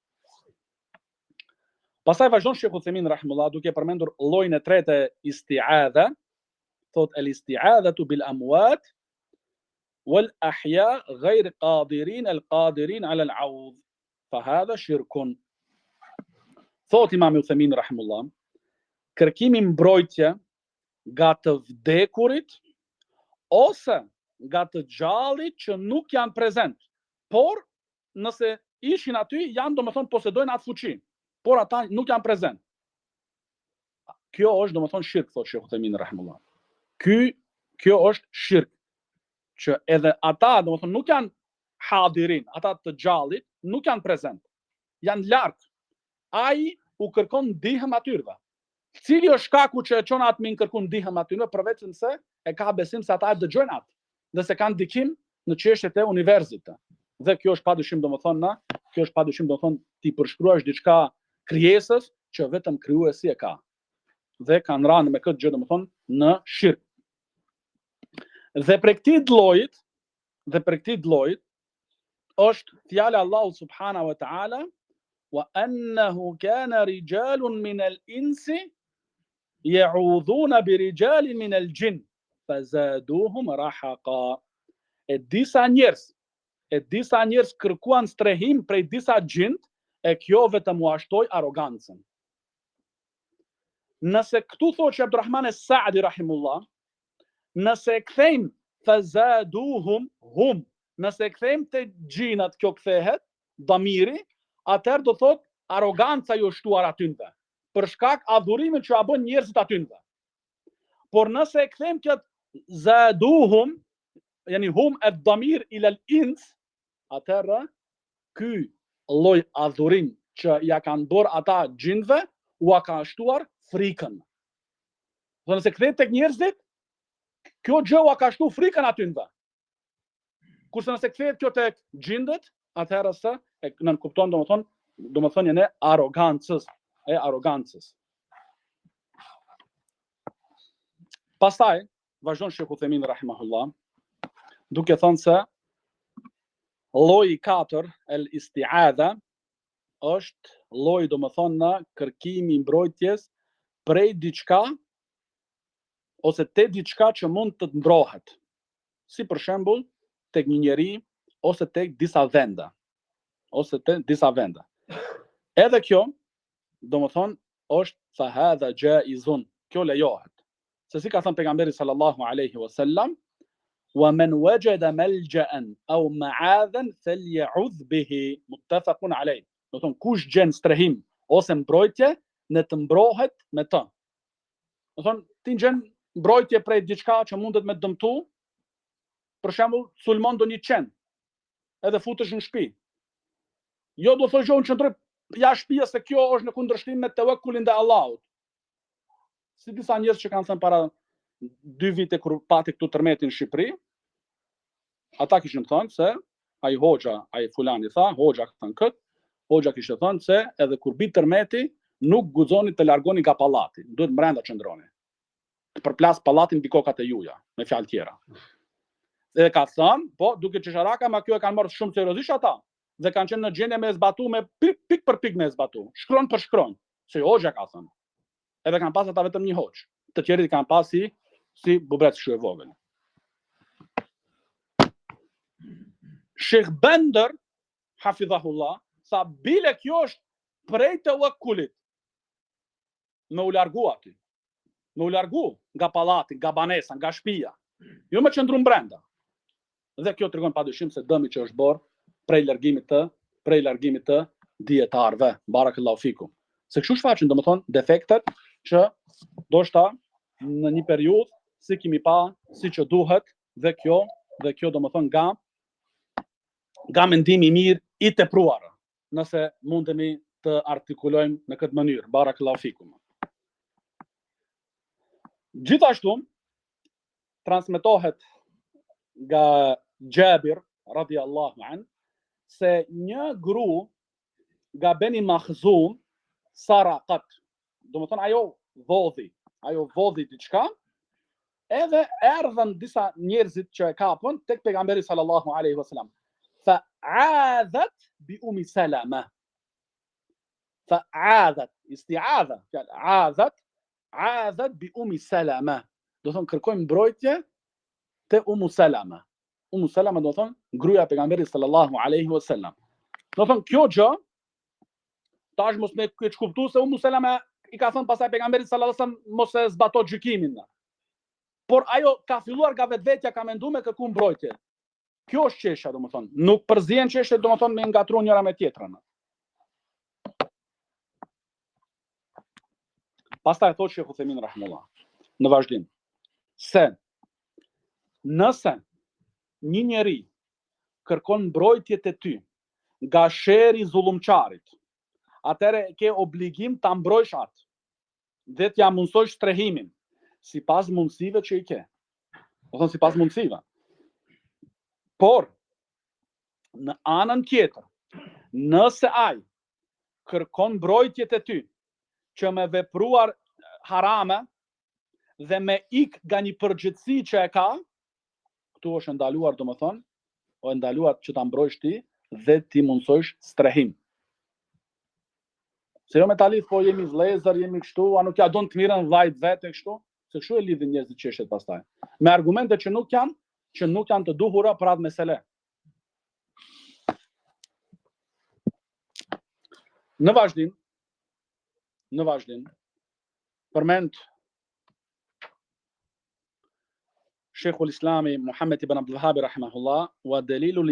Pastaj vazhdon Sheikh Uthaymin rahimullah duke përmendur llojin e tretë e isti'adha, thot el isti'adhatu bil amwat wal ahya ghayr qadirin al qadirin ala al 'awd, fa hadha shirkun. Thot Imam Uthaymin rahimullah, kërkimi mbrojtje nga të vdekurit ose nga të gjallit që nuk janë prezent, por nëse ishin aty, janë domethënë posedojnë atë fuqi, por ata nuk janë prezent. Kjo është domethënë shirk, thot Sheikh Uthaymin rahimullah. Kjo është shirk, që edhe ata domethënë nuk janë hadirin, ata të gjallit nuk janë prezent, janë larg. Ai u kërkon ndihmë atyre. Cili është shkaku që e çon atë me kërkon ndihmë atyre, përveç se e ka besim se ata e dëgjojnë atë, dhe se kanë ndikim në çështjet e universit. Dhe kjo është padyshim domethënë ti përshkruash diçka krijesës që vetëm krijuesi e ka. Dhe kanë rënë me këtë gjë domethënë në shirk. Dhe për këtij llojit është fjala Allahu subhanahu wa taala wa annahu kana rijalun min al-insi ya'udhuna bi rijalin min al-jinn fazaduhum rahaqa. E disa njerëz kërkuan strehim prej disa xhind, e kjo vetëm u ashtoi arrogancën. Nëse këtu thotë që Abdurrahman es-Saadi rahimullah, nëse e kthejmë fazaduhum hum, nëse e kthejmë te xhinat kjo kthehet damiri, atëherë do thotë arroganca ju shtuar atynve, për shkak adhurimit që a bën njerëzit atynve. Por nëse e kthejmë këtë zaduhum, yani hum ad-damir ila al-ins, atëra ky lloj adhurim që ja kanë bërë ata gjinve, u ka shtuar frikën. Do nëse kthehet tek njerëzit, kjo gjë u ka shtuar frikën atyve. Kurse nëse kthehet kjo tek gjindet, atëherë se e nën kupton domethënë e arrogancës. Pastaj vazhdon Sheikh Uthaymin rahimahullah, duke thënë se lloji 4 el isti'adha është lloji domethënë në kërkimi mbrojtjes prej diçka ose te diçka që mund të mbrohet. Si për shembull tek një njeri ose tek disa vende. Edhe kjo domethënë është fa hadha jaizun, kjo lejohet. Se si ka thënë pejgamberi sallallahu alaihi wasallam, wa man wajada malja'an aw ma'adhan faly'udh bihi, muttafaqun alayh. Do thon kush gjen strehim ose mbrojtje, ne të mbrohet me të. Do thon ti gjen mbrojtje prej diçka që mundet me dëmtu, për shembull sulmon do një qen, edhe futesh në shtëpi. Jo do thosh unë çndroj jashtë shtëpisë se kjo është në kundërshtim me tevekkulin te Allahut. Si disa njerëz që kanë thënë para 2 vite kur pati këtu tërmetin në Shqipëri, ata kishin thënë se ai fulani tha, hoxha ka thënë kët, hoxha kishte thënë se edhe kur bit tërmeti nuk guxoni të largoni nga pallati, duhet brenda qëndroni. Të përplas pallatin mbi kokat e juaja, me fjalë tjera. Dhe ka thënë, po duke çesharaka, ma kjo e kanë marrë shumë seriozisht ata, dhe kanë qenë në gjendje me zbatu me pik për pik me zbatu, shkron për shkron, se hoxha ka thënë. Edhe kanë pas ata vetëm një hoxh, të tjerët kanë pas si bubret shumë e vogël. Sheikh Bender hafidhahullah sa bile kjo është prej tevekkulit. Me u largu aty. Me u largu nga pallati, nga banesa, nga shtëpia. Jo me qëndru brenda. Dhe kjo tregon padyshim se dëmi që është bërë prej largimit të dietarëve. Barakallahu fikum. Se kështu shfaqen domethënë defektet që ndoshta në një periudhë si kemi pa siç duhet, dhe kjo domethënë nga mendimi i mirë i tepruar, nëse mundemi të artikulojmë në këtë mënyrë. Barakallahu fikum. Gjithashtu transmetohet nga Jabir radhiyallahu an se një gru nga Beni Makhzum saraqat, domethënë ajo vodhi diçka, edhe erdhën disa njerëzit që e kapën tek pejgamberi sallallahu alaihi wasallam. Fa a'adhat bi Ummi Salama. Fa a'adhat, isti'adha, a'adhat bi Ummi Salama. Do thonë kërkojmë mbrojtje te Ummu Salama. Ummu Salama do thonë gruaja e pejgamberit sallallahu alaihi wasallam. Do thonë kjo gjë tash mos me këtë kuptu se Ummu Salama i ka thënë pasaj pejgamberit sallallahu alaihi wasallam mos e zbato gjykimin. Por ajo ka filluar nga vetvetja, ka menduar me kërku mbrojtje. Kjo është çështja, domethënë, nuk përzihen çështjet domethënë me ngatruar njëra me tjetrën. Pastaj thotë Sheikh Uthaymin rahimullah në vazhdim se nëse një njeri kërkon mbrojtje te ty nga sheri zullumçarit, atëre ke obligim ta mbrojsh atë dhe t'ja mundësoj strehimin sipas mundësive që i ke. Do thonë sipas mundësive. Por në anën tjetër, nëse ai kërkon mbrojtje te ty që me vepruar harame dhe me ik nga një përgjithësi që e ka, këtu është ndaluar domethënë, o ndaluar që ta mbrojsh ti dhe ti mundsojsh strehim. Se jo me ta lidh, po jemi vëllezër, jemi kështu, a nuk ja don të mirën vllajt vetë kështu, se kështu e lidhin njerëzit çështjet pastaj. Me argumente që nuk janë të duhura për atë mesele. Në vazhdim, përmend Sheikhul Islami Muhammad ibn Abdul Wahhab rahimahullah wa dalilul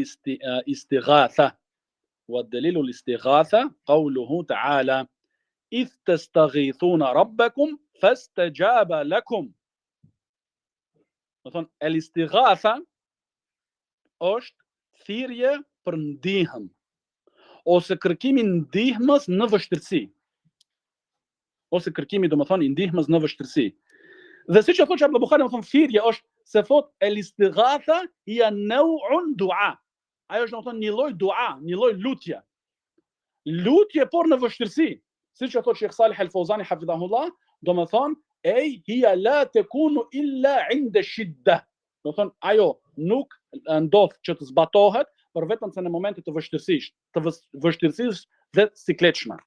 istighatha qawluhu ta'ala إذ تستغيثون ربكم فاستجاب لكم. Do thonë el istighatha është thirrje për ndihmë ose kërkimi ndihmës në vështirësi. Ose kërkimi domethënë i ndihmës në vështirësi. Dhe siç e thotë Abdul Buhari, domethënë thirrje është se thot el istighatha hiya naw'un du'a. Ajo është domethënë një lloj dua, një lloj lutje. Lutje por në vështirësi. Siç e thotë Sheikh Salih Al-Fawzani hafidhahullah, domethënë ej hiya la takunu illa 'inda shidda. Domethënë ajo nuk ndodh që të zbatohet, por vetëm se në momente të vështirësisë dhe sikletshme.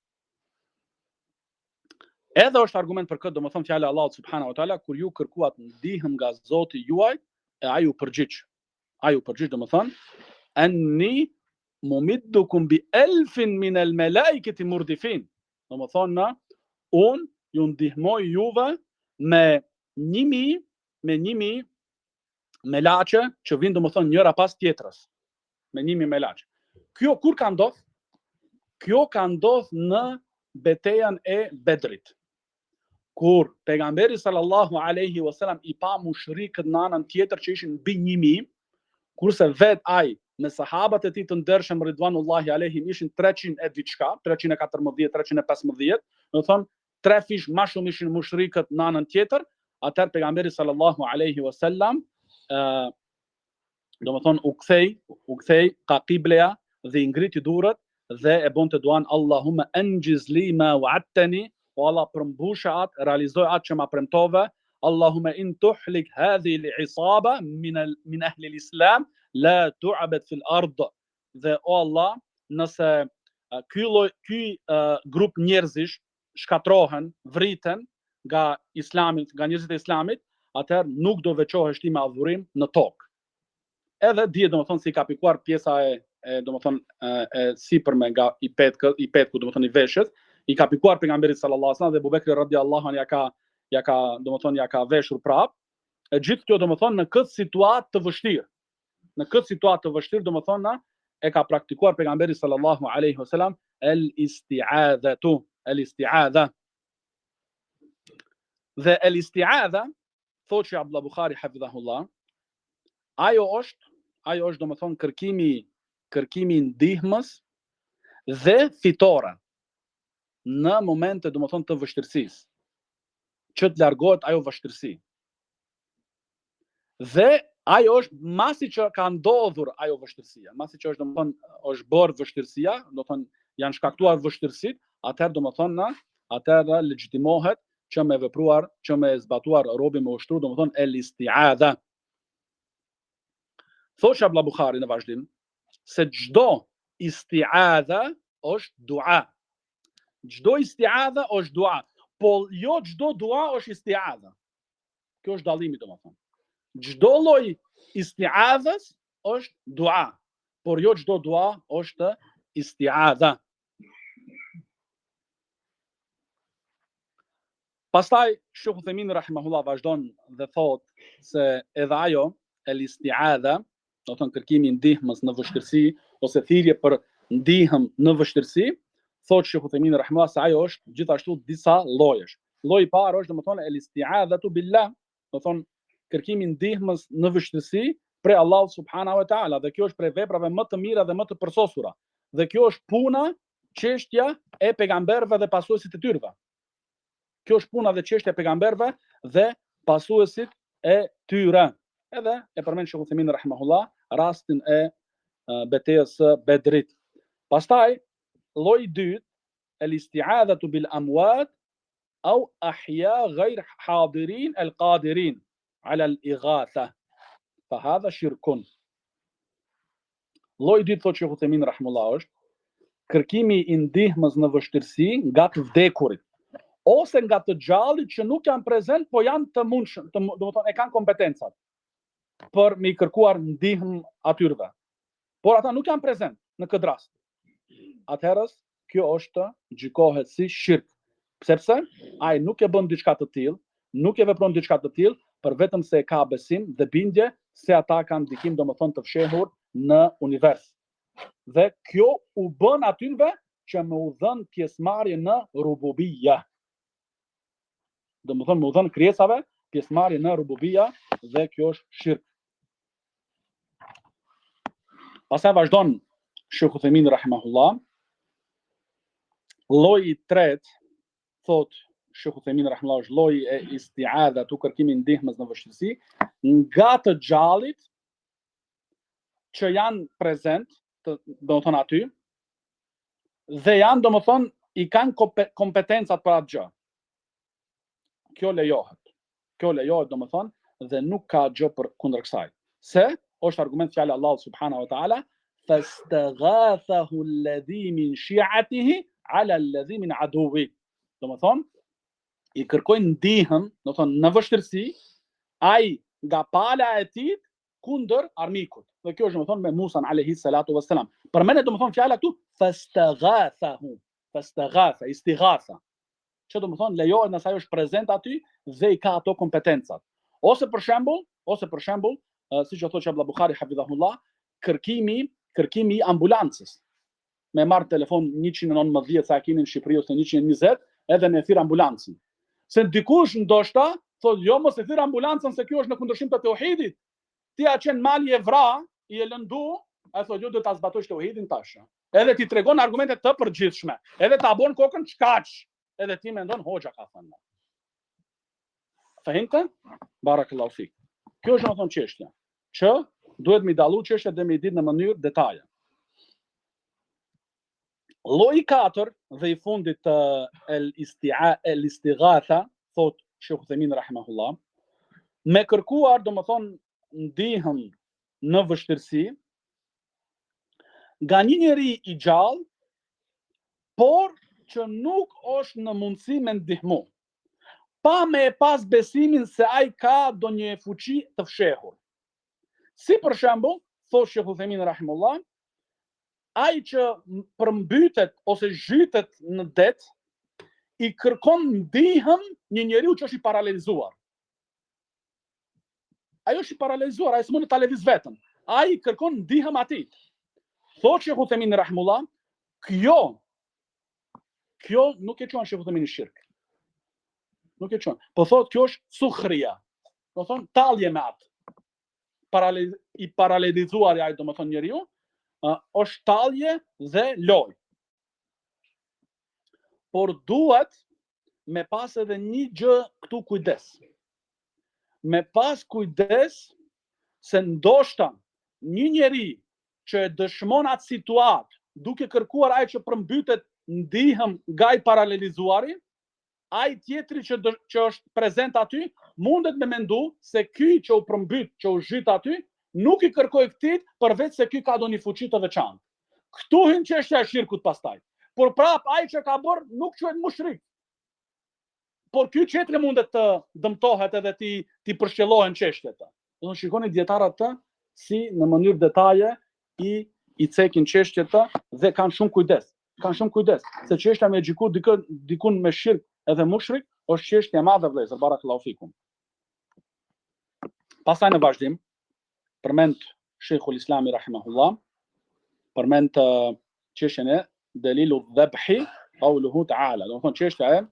Edhe është argument për këtë, domethënë fjala e Allahut subhanahu wa taala, kur ju kërkuat ndihmë nga Zoti juaj, ai ju përgjigj. Ai ju përgjigj domethënë anni mumiddukum bi alfin min al-malaikati murdifin. Domethënë unë ju ndihmoj juve me 1000 melaçe që vinë domethënë njëra pas tjetrës. Me 1000 melaçe. Kjo kur ka ndodh? Kjo ka ndodh në betejën e Bedrit. Kur pejgamberi sallallahu alaihi wasallam i pa mushrikët në anën tjetër që ishin mbi 1000, kurse vet ai me sahabat e tij të ndershëm ridwanullahi alaihim ishin 300 e diçka, 314, 315, do thonë 3 fish më shumë ishin mushrikët në anën tjetër. Atëherë pejgamberi sallallahu alaihi wasallam domethënë u kthej ka qibleja dhe i ngriti durët dhe e bonte duan Allahumma anjiz li ma wa'adtani, o Allah përmbusha atë, realizoj atë që ma premtove. Allahumma in tuhlik hadhihi al-isaba min ahli al-islam la tu'bad fil ard. Dhe o Allah, nëse ky grup njerëzish shkatrohen, vriten nga islami, nga njerëzit e islamit, atëherë nuk do veçohesh ti me adhurim në tokë. Edhe dihet domethënë si ka pikuar pjesa e domethënë e sipërme nga i petku domethënë i veshët, i ka pikuar pejgamberit sallallahu alaihi wasallam dhe Abu Bekri radiallahu anhu ja ka veshur prap. E gjithë kjo domethënë në këtë situatë të vështirë. Në këtë situatë të vështirë domethënë e ka praktikuar pejgamberi sallallahu alaihi wasallam el-isti'adhatu, el-isti'adha. Dhe el-isti'adha, thotë Abdullah Buhari hafidhahullah, ajo është domethënë kërkimi ndihmës dhe fitore në momente domethënë të vështirësisë, që të largohet ajo vështirësi. Dhe ajo është masi që ka ndodhur ajo vështirësia, masi që është domethënë është bërë vështirësia, domethënë janë shkaktuar vështirësitë, atëherë domethënë atëherë legjitimohet që me vepruar, që me zbatuar robi me ushtru, domethënë el-isti'adha. Thosh Abdullah Buhari në vazhdim se çdo isti'adha është dua. Çdo isti'adha është dua, po jo çdo dua është isti'adha. Kjo është dallimi domethënë. Çdo lloj isti'adhës është dua, por jo çdo dua është isti'adha. Pastaj Sheikh Uthaymin rahimahullah vazhdon dhe thotë se edhe ajo el-isti'adha, do të thonë kërkimi ndihmës në vështirësi ose thirrje për ndihmë në vështirësi, thotë Sheikh Uthaymin rahimahullah se ajo është gjithashtu disa llojesh. Lloji i parë është domethënë el-isti'adhatu billah, do të thonë kërkimi ndihmës në vështirësi prej Allahut subhanahu wa taala, dhe kjo është prej veprave më të mira dhe më të përsosura. Dhe kjo është puna, çështja e pejgamberëve dhe pasuesit e tyre. Kjo është puna dhe çështja e pejgamberëve dhe pasuesit e tyre. Edhe e përmend Sheikh Uthaymin rahimahullah rastin e betejës së Bedrit. Pastaj lloji i dytë el-isti'adhatu bil amwat au ahya ghayr hadirin al-qadirin ala al-ighatha. Fa hadha shirkun. Lloji i dytë thotë Sheikh Uthaymin rahimahullah është kërkimi i ndihmës në vështirësi nga të vdekurit ose nga të gjallit që nuk janë prezent, po janë të mundshëm, domethënë e kanë kompetencat për me kërkuar ndihmë atyre. Por ata nuk janë prezent në këtë rast. Atëherë kjo është gjykohet si shirk, sepse ai nuk e bën diçka të tillë, nuk e vepron diçka të tillë, për vetëm se ka besim dhe bindje se ata kanë ndikim domethënë të fshehur në univers. Dhe kjo u bën atyre që më u dhën pjesëmarrje në rububia. Domethënë më u dhën krijesave pjesëmarrje në rububia dhe kjo është shirk. Pastaj vazhdon Sheikh Uthaymin rahimahullah. Lloji i tretë, thot Sheikh Uthaymin rahimahullah, është lloji e isti'adha, tu kërkimi ndihmës në vështirësi nga të gjallit që janë prezent, domethënë aty, dhe janë domethënë i kanë kompetencat për atë gjë. Kjo lejohet domethënë dhe nuk ka gjë për kundër kësaj. Se është argument fjala Allahu subhanahu wa taala, fastaghathahu alladhi min shi'atihi ala alladhi min aduwi. Domethënë i kërkojnë ndihmë, domethënë në vështirësi, ai nga pala e tij kundër armikut. Dhe kjo është domethënë me Musa alayhi salatu wassalam. Përmendet domethënë fjala këtu fastaghathahu, istighatha. Që domethënë lejohet nëse ajo është prezent aty dhe i ka ato kompetencat. Ose për shembull, siç e thotë Abdullah Buhari hafidhahullah, kërkimi i ambulancës. Me marr telefon 119 sa keni në Shqipëri ose 120 edhe me thirr ambulancën. Se dikush ndoshta thotë jo mos e thirr ambulancën se kjo është në kundërshtim të tauhidit. Ti a qen mali e vra, i e lëndu, ai thotë jo do ta zbatosh tauhidin tash. Edhe ti tregon argumente të përgjithshme. Edhe ta bën kokën çkaç. Edhe ti mendon hoxha ka thënë. Fahimta? Barakallahu fik. Kjo është domethënë çështja, që duhet mi dallu çështja dhe mi ditë në mënyrë detaje. Lloji 4 dhe i fundit el istighatha, thot Sheikh Uthaymin rahimahullah, me kërkuar domethënë ndihmë në vështirësi nga një njeri i gjallë, por që nuk është në mundësi me ndihmu, pa me e pas besimin se ai ka ndonjë fuqi të fshehur. Si për shembull, thot Sheikh Uthaymin rahimahullah, ai që përmbytet ose zhytet në det, i kërkon ndihmë një njeriu që është i paralizuar. Ai është i paralizuar, ai s'mund ta lëviz veten. Ai i kërkon ndihmë atij. Thot Sheikh Uthaymin rahimahullah, kjo nuk e quan Sheikh Uthaymin shirk. Nuk e quan. Po thot kjo është sukhria. Do thon tallje me atë. I paralizuar ai domethën njeriu, është tallje dhe loj. Por duhet me pas edhe një gjë këtu kujdes. Me pas kujdes se ndoshta një njeri që e dëshmon atë situatë, duke kërkuar ai që përmbytet ndihmë nga i paralizuari, ai tjetri që është prezent aty, mundet me mendu se ky që u përmbyt, që u zhyt aty, nuk i kërkoj këtit përveç se ky ka ndonjë fuqi të veçantë. Këtu hyn çështja e shirkut pastaj. Por prap ai që ka bërë nuk quhet mushrik. Por ky tjetri mundet të dëmtohet edhe ti përshqellohen çështjet. Do të shikoni dietarët të si në mënyrë detaje i cekin çështjet dhe kanë shumë kujdes. Se çështja me xhiku dikun me shirk edhe mushrik është çështje e madhe vëllezër, barakallahu fikum. Pastaj në vazhdim përmend Sheikhul Islami rahimahullah, përmend çështjen e dalilu dhabhi qawluhu ta'ala. Do të thonë çështja e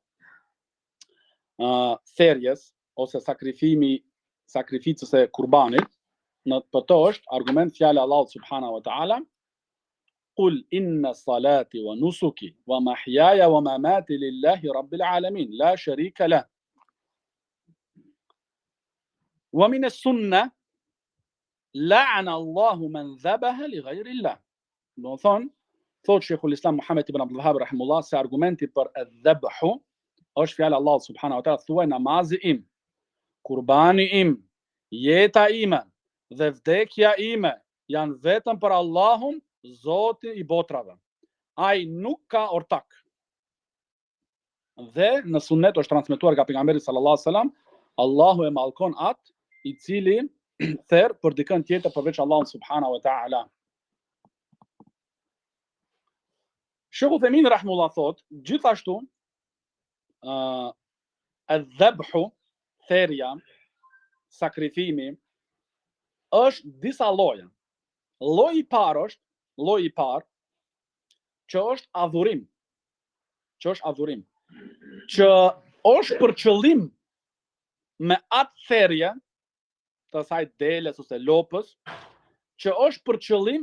therjes ose sakrificës e kurbanit, në të është argument fjala Allahu subhanahu wa ta'ala, qul inna salati wa nusuki wa mahyaya wa mamati lillahi rabbil alamin la sharika lah. Wa min as-sunnah la'ana Allahu man dhabaha li ghayri Allah. Do të thonë, thot Sheikhul Islam Muhammad ibn Abdul Wahhab rahimahullah, se argumenti për adh-dhabhu është fjala Allahu subhanahu wa ta'ala, thuaj namazi im, kurbani im, jeta ime dhe vdekja ime janë vetëm për Allahun, Zoti i botrave. Ai nuk ka ortak. Dhe në sunet është transmetuar nga pejgamberi sallallahu alaihi wasallam, Allahu e mallkon atë i cili therr për dikën tjetër përveç Allahut subhanahu wa ta'ala. Sheikh Uthaymin rahimahullah thot, gjithashtu adh-dhabhu, therja, sakrifimi, është disa lloje. Lloji i parë që është adhurim. Që është për qëllim me atë therje të asaj deles ose lopës që është për qëllim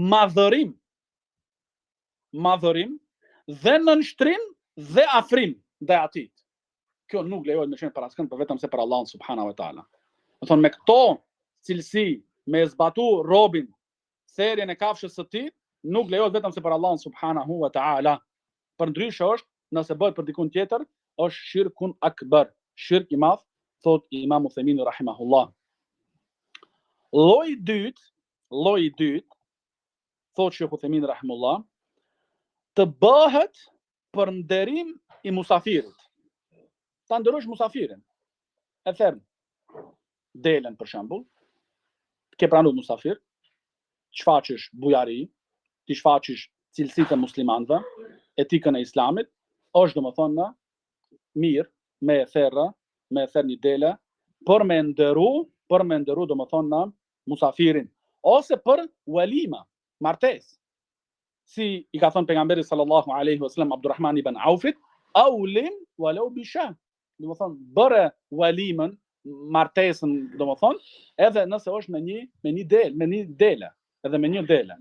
madhërim dhe nënshtrim dhe afrim ndaj atit. Kjo nuk lejohet me qenë për askënd, për vetëm se për Allahun subhanahu wa taala. Do thonë me këto cilësi, me zbatu robin therjen e kafshës së tij, nuk lejohet vetëm se për Allahun subhanahu wa taala. Përndryshe është nëse bëhet për dikun tjetër, është shirkun akbar, shirk i madh, thot Imam Uthemini rahimahullah. Lloji i dytë, thot Sheikh Uthemini rahimahullah, të bëhet për nderim i musafirit. Ta nderosh musafirin. E them, delen për shembull, ke pranuar musafir, shfaqësh bujari, ti shfaqësh cilësitë e muslimanëve, etikën e islamit, është domethënë mirë me therrë, me therr një dele për me nderu domethënë musafirin ose për walima, martesë. Si i ka thënë pejgamberi sallallahu alaihi wasallam Abdurrahman ibn Aufit, awlim walau bi shah. Domethënë bëre walimën, martesën domethënë, edhe nëse është me një dele, edhe me një dele.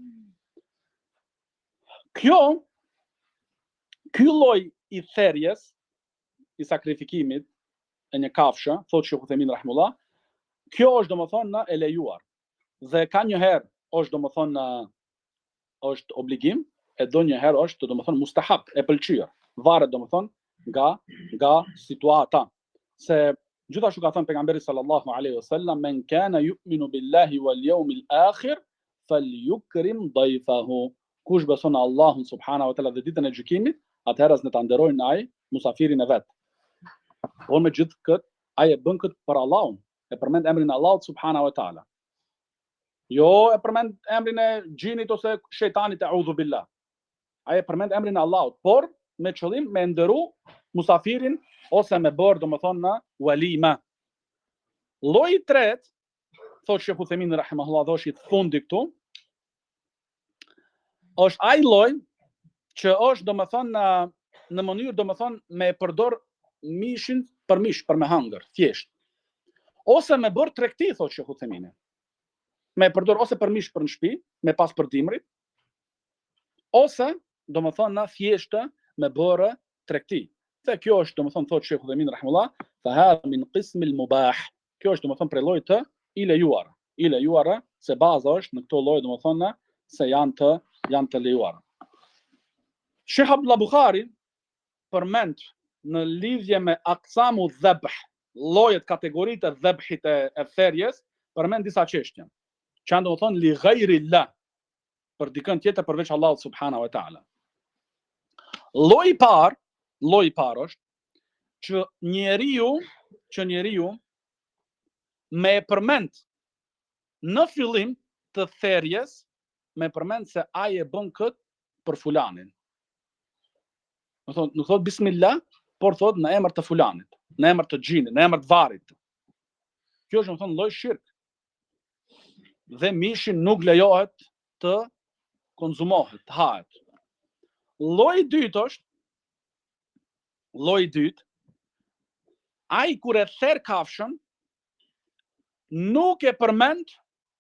Ky lloj i therjes, i sakrifikimit e një kafshë, thotë Sheikh Uthemini rahimullah, kjo është domethënë e lejuar. Dhe ka një herë është domethënë është obligim, e do një herë është domethënë mustahab, e pëlqyer. Varet domethënë nga situata. Se gjithashtu ka thënë pejgamberi sallallahu alaihi wasallam, men kana yu'minu billahi wal yawmil akhir falyukrim dayfahu. Kush beson Allahun subhanahu wa taala dhe ditën e gjykimit, atëherë ne ta nderojnë ai musafirin e vet. Por me gjithë këtë, ai e bën këtë për Allahun, e përmend emrin e Allahut subhanahu wa taala. Jo e përmend emrin e gjinit ose shejtanit, a'udhu billah. Ai e përmend emrin e Allahut, por me qëllim me nderu musafirin ose me bërë domethënë walima. Lloji i tretë, thotë Sheikh Uthemini rahimahullah, dhoshi i fundi këtu, është ai lloj që është domethënë në mënyrë domethënë me përdor mishin për me hëngër, thjesht. Ose me bërë tregti, thotë Sheikh Uthemini. Me përdor ose për mish për në shtëpi, me pas për dimrit, ose domethënë thjesht me bërë tregti. Dhe kjo është domethënë thotë Sheikh Uthemini rahimahullah, fa hadha min qism al mubah. Kjo është domethënë prej llojit të i lejuara, se baza është në këto lloj domethënë se janë të lejuara. Sheikh Abdullah Bukhari përmend në lidhje me aqsamu dhabh, llojet, kategoritë e dhabhit e therjes, përmend disa çështje. Që janë domethënë li ghayrillah, për dikën tjetër përveç Allahut subhanahu wa taala. Lloji i parë është që njeriu me përmend në fillim të therjes, me përmend se ai e bën këtë për fulanin. Nuk thot bismillah, por thot në emër të fulanit, në emër të gjinit, në emër të varrit. Kjo është domethënë lloj shirk. Dhe mishin nuk lejohet të konsumohet, të hahet. Lloji i dytë, ai kur e therr kafshën, nuk e përmend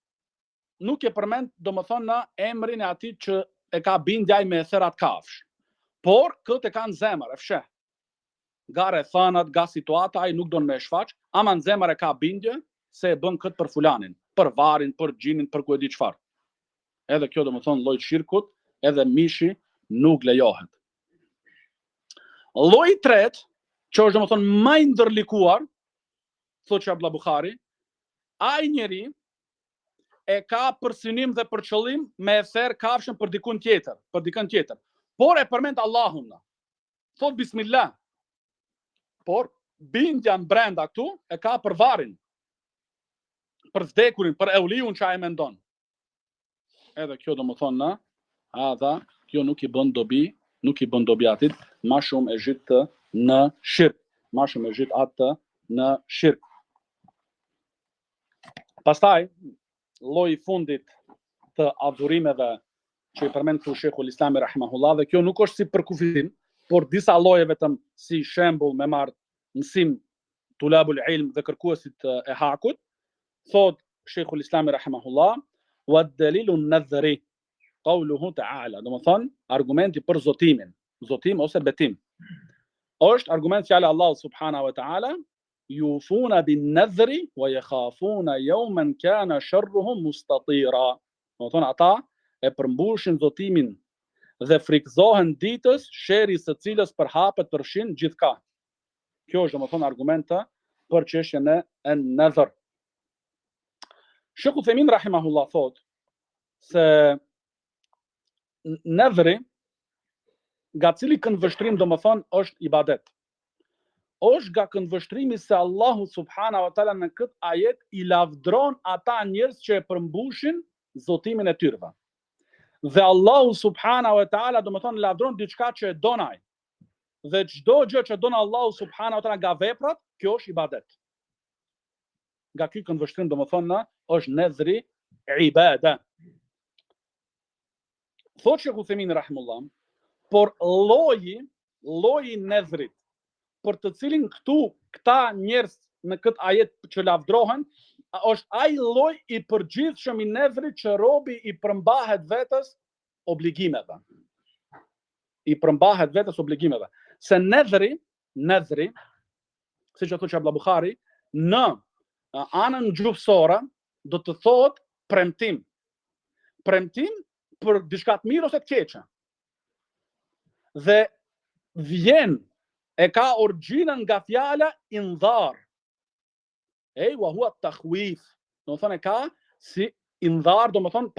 domethënë emrin e atij që e ka bindja ai me therrat kafsh. Por këtë e ka në zemër, e fsheh. Nga rrethonat, nga situata, ai nuk don me shfaq, ama në zemër e ka bindje se e bën këtë për fulanin, për varrin, për gjinin, për ku e di çfarë. Edhe kjo domethënë lloj shirkut, edhe mishi nuk lejohet. Lloji i tretë, që është domethënë më i ndërlikuar, thotë Abdullah Bukhari, ai njeri e ka për synim dhe për qëllim me e therr kafshën për dikën tjetër. Por e përmend Allahun. Thot bismillah. Por bindja në brenda këtu e ka për varrin, për vdekurin, për euliun që ai mendon. Edhe kjo domethënë, kjo nuk i bën dobi atit, më shumë e zhyt në shirk, Pastaj lloji i fundit të adhurimeve që i përmend këtu Sheikhul Islami rahimahullah, dhe kjo nuk është si përkufizim, por disa lloje vetëm si shembull me marr mësim tulabul ilm dhe kërkuesit e hakut, thot Sheikhul Islami rahimahullah, wa dalilu an-nadhri qawluhu ta'ala, do të thon argumenti për zotim ose betim. Është argument fjala Allah subhanahu wa ta'ala, yufuna bin nadhri wa yakhafuna yawman kana sharruhu mustatira. Do të thon ata e përmbushin zotimin dhe frikëzohen ditës sherri së cilës përhapet përfshin gjithka. Kjo është domethënë argumente për çështjen e nadhr. Sheikh Uthaymin rahimahullah thot se nadhri nga cili këndvështrim domethënë është ibadet. Është nga këndvështrimi se Allahu subhanahu wa taala në këtë ajet i lavdron ata njerëz që e përmbushin zotimin e tyre. Dhe Allahu subhanahu wa taala domethënë lavdron diçka që e don ai. Dhe çdo gjë që don Allahu subhanahu wa taala nga veprat, kjo është ibadet. Nga ky këndvështrim domethënë është nadhri ibada. Thotë Sheikh Uthaymin rahimullah, por lloji nadhrit për të cilin këta njerëz në këtë ajet që lavdrohen, është ai lloj i përgjithshëm i nadhrit që robi i përmbahet vetes obligimeve. Se nadhri, siç e thotë Abdullah Buhari, në anën gjuhësore do të thotë premtim. Premtim për diçka të mirë ose të keqe. Dhe vjen e ka origjinën nga fjala indhar. Wa huwa takhwif. Do të thonë ka si indhar, do të thonë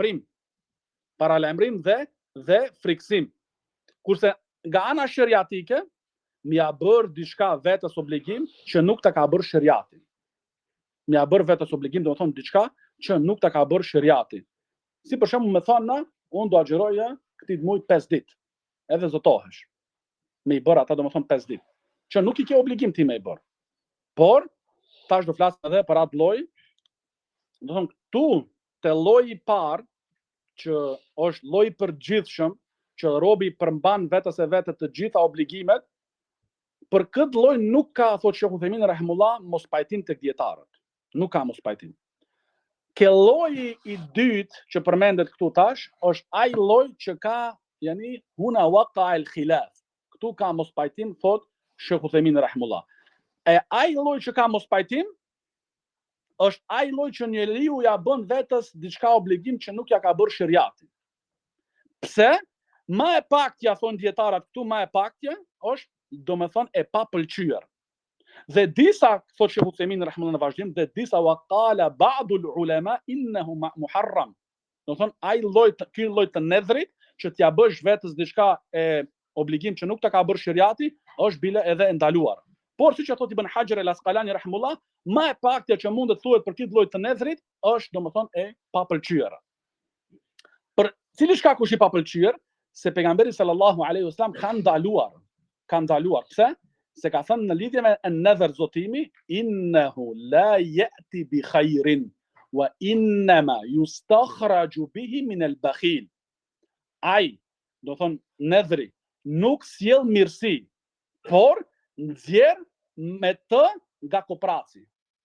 paralajmërim dhe friksim. Kurse nga ana shariatike m'ia bër diçka vetes obligim që nuk ta ka bërë shariati. M'ia bër vetes obligim, do të thonë diçka që nuk ta ka bërë shariati. Si për shembull më thonë, unë do agjëroja këtij muaj 5 ditë. Edhe zotohesh. Me i bërë ata do më thonë 5 ditë. Që nuk i ke obligim ti me i bërë. Por, tash do flasë edhe për atë lloj, do thonë këtu te lloji i parë, që është lloj i përgjithshëm, që robi përmban vetes e vetë të gjitha obligimet, për këtë lloj nuk ka, thotë Sheikh Uthaymin rahimullah, mos pajtim tek dietarët. Nuk ka mos pajtim. Ke lloji i dytë që përmendet këtu tash, është ai lloj që ka huna waqa al-khilaf. Këtu ka mos pajtim, thot Sheikh Uthaymin rahimullah. E ai lloj që ka mos pajtim është ai lloj që njeriu ja bën vetes diçka obligim që nuk ja ka bërë shariati. Pse? Ma e paktja, thon dietarët këtu, ma e paktja është domethënë e papëlqyer. Dhe disa, thot Sheikh Uthaymin rahimullah në vazhdim, dhe disa waqala ba'dul ulama innahu muharram. Domethënë ai ky lloj të nedhrit që t'ja bësh vetes diçka e obligim që nuk ta ka bërë shariati, është bile edhe e ndaluar. Por siç e thotë Ibn Hajar al-Asqalani rahimullah, më e paktja që mund të thuhet për këtë lloj të nedhrit është domethënë e papëlqyer. Për cili shkak është i papëlqyer? Se pejgamberi sallallahu alaihi wasallam ka ndaluar. Pse? Se ka thënë në lidhje me an-nadhr zotimi, innahu la ya'ti bi khairin wa innama yustakhraju bihi min al-bakhil. Ai, do thonë nedhri, nuk sjell mirësi, por nxjerr me të nga kopraci.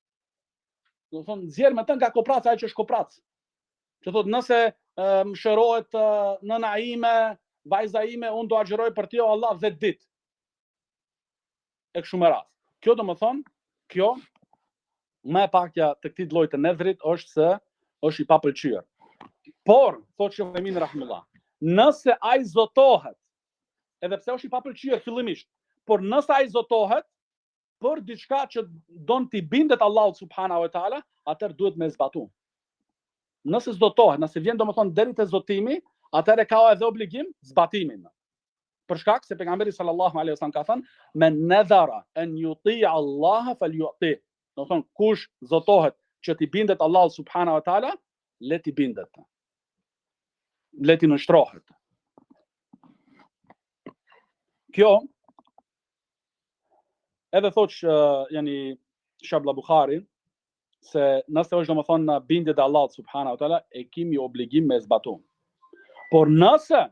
Do thonë nxjerr me të nga kopraci, ai që është koprac. Që thotë nëse më shërohet nëna ime, vajza ime, unë do agjëroj për ti o Allah 10 ditë. E kështu me radhë. Kjo do më thonë, kjo më e paktja të këtij lloji të nedhrit është se është i papëlqyer. Por, thotë Sheikh Uthaymin rahimullah, nëse ai zotohet, edhe pse është i papëlqyer fillimisht, por nëse ai zotohet për diçka që don t'i bindet Allahut subhanahu wa taala, atëherë duhet me zbatuar. Nëse zotohet, nëse vjen domethënë deri te zotimi, atëherë ka edhe obligim zbatimin. Për shkak se pejgamberi sallallahu alaihi wasallam ka thënë, "Men nadhara an yuti Allah falyuti." Do thonë kush zotohet që t'i bindet Allahut subhanahu wa taala, le t'i bindet. Le t'i nështrohet. Kjo edhe thotë Shabla Bukhari se nëse është domethënë bindje te Allahut subhanahu wa taala, e kemi obligim me zbatuar. Por nëse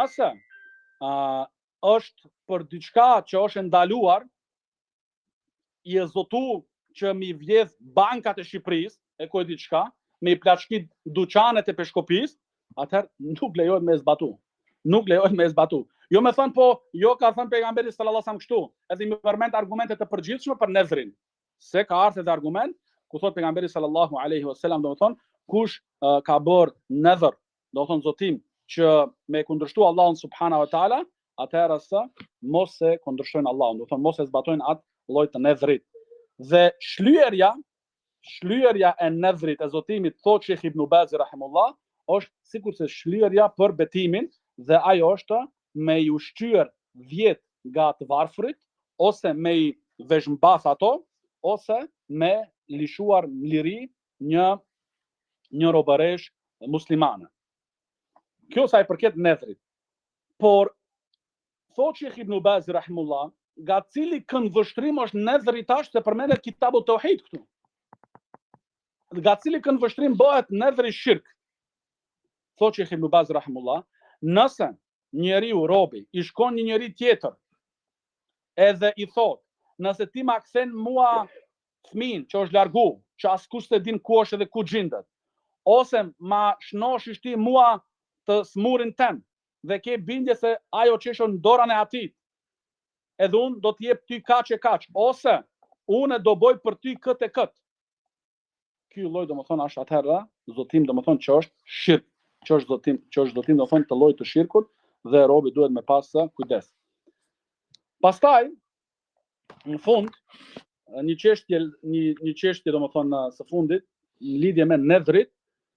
është për diçka që është ndaluar, i zotu që mi vjedh bankat e Shqipërisë, e ku e diçka, me i plaçkit dyqanet e peshkopisë, atëherë nuk lejohet me zbatu. Nuk lejohet me zbatu. Jo me thënë po, jo ka thënë pejgamberi sallallahu alajhi wasallam kështu, edhe mi përmend argumente të përgjithshme për nezrin. Se ka ardhur edhe argument ku thot pejgamberi sallallahu alaihi wasallam, domethënë kush ka bërë nedër, domethënë zotim që me kundërshtu Allahun subhanahu wa taala, atëherë mos e kundërshtojnë Allahun, domethënë mos e zbatojnë atë lloj të nedrit. Dhe shlyerja e nedrit e zotimit, thot Sheikh Ibn Baz rahimullah, është sikurse shlyerja për betimin, dhe ajo është me i ushqyer 10 nga të varfrit, ose me i veshmbath ato, ose me lishuar në liri një robëresh muslimane. Kjo sa i përket nedrit. Por thot Sheikh Ibn Baz rahimullah, nga cili këndvështrim është nedri tash, se përmendet Kitabu Tauhid këtu. Nga cili këndvështrim bëhet nedri shirk. Thot Sheikh Ibn Baz rahimullah, nëse njeriu robi i shkon një njeri tjetër edhe i thot, nëse ti ma kthen mua fëmin që është largu, që askush s'e din ku është edhe ku gjendet, ose ma shnoshish ti mua të smurin tem, dhe ke bindje se ajo që është në dorën e atit, edhe unë do t'jep ty kaq e kaq, ose unë do boj për ty këtë e këtë. Ky lloj domethënë është atëherë zotim domethënë që është shirk, që është zotim domethënë të llojit të shirkut, dhe robi duhet me pas kujdes. Pastaj në fund një çështje domethënë së fundit në lidhje me nedrit,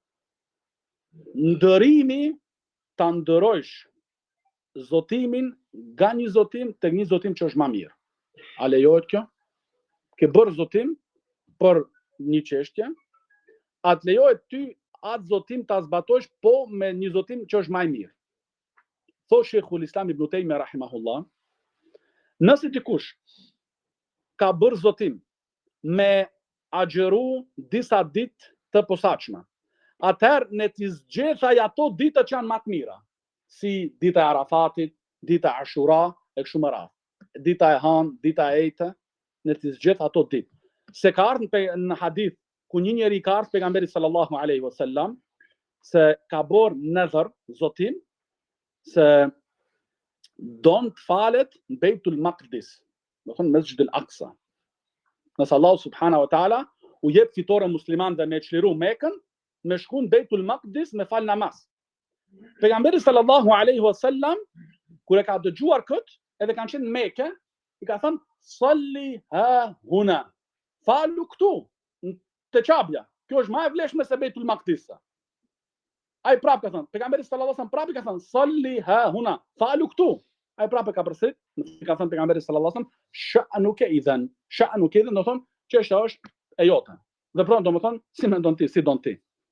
ndërimi ta ndërojsh zotimin nga një zotim tek një zotim që është më mirë. A lejohet kjo? Ke bërë zotim për një çështje, atë lejohet ty atë zotim ta zbatojsh, po me një zotim që është më i mirë. Thot Sheikhul Islam Ibn Taymiyah rahimahullah, nëse dikush ka bërë zotim me agjeru disa ditë të posaçme, atëherë ne t'i zgjedhaj ato ditë që janë më të mira, si dita e Arafatit, dita e Ashura e kështu me radhë, dita e Han, dita e Ejte, ne t'i zgjedh ato ditë. Se ka ardhur në hadith ku një njeri ka ardhur pejgamberit sallallahu alaihi wasallam se ka bërë nedër, zotim, se don të falet në Beitul Maqdis, do thonë Mesjid al-Aqsa. Nëse Allah subhanahu wa taala u jep fitore muslimanëve me çliru Mekën, me shku në Beitul Maqdis me fal namaz. Pejgamberi sallallahu alaihi wasallam kur e ka dëgjuar këtë, edhe kanë qenë në Mekë, i ka thënë salli ha huna, falu këtu te Qabja. Kjo është më e vlefshme se Beitul Maqdis. Ai prapë ka thënë, pejgamberi sallallahu alaihi wasallam prapë ka thënë salli ha huna, falu këtu. Ai prapë ka përsit, ka thënë pejgamberi sallallahu alaihi wasallam sha'nuka idhan, do thonë çështja është e jote. Dhe pron domethënë si mendon ti, si don ti.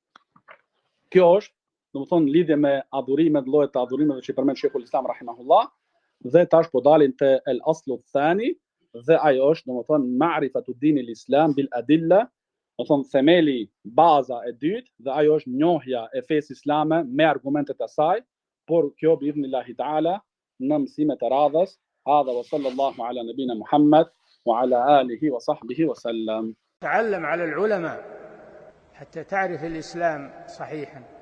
Kjo është domethënë lidhje me adhurimet, llojet të adhurimeve që përmend Sheikhul Islam rahimahullah, dhe tash po dalin te el aslu thani, dhe ajo është domethënë ma'rifatu dinil islam bil adilla, domethënë themeli, baza e dytë, dhe ajo është njohja e fesë islame me argumentet e saj, por kjo bi'idhnillahi ta'ala në mësimet e radhës. Hadha wa sallallahu ala nabina Muhammad wa ala alihi wa sahbihi wa sallam. تعلم على العلماء حتى تعرف الإسلام صحيحا.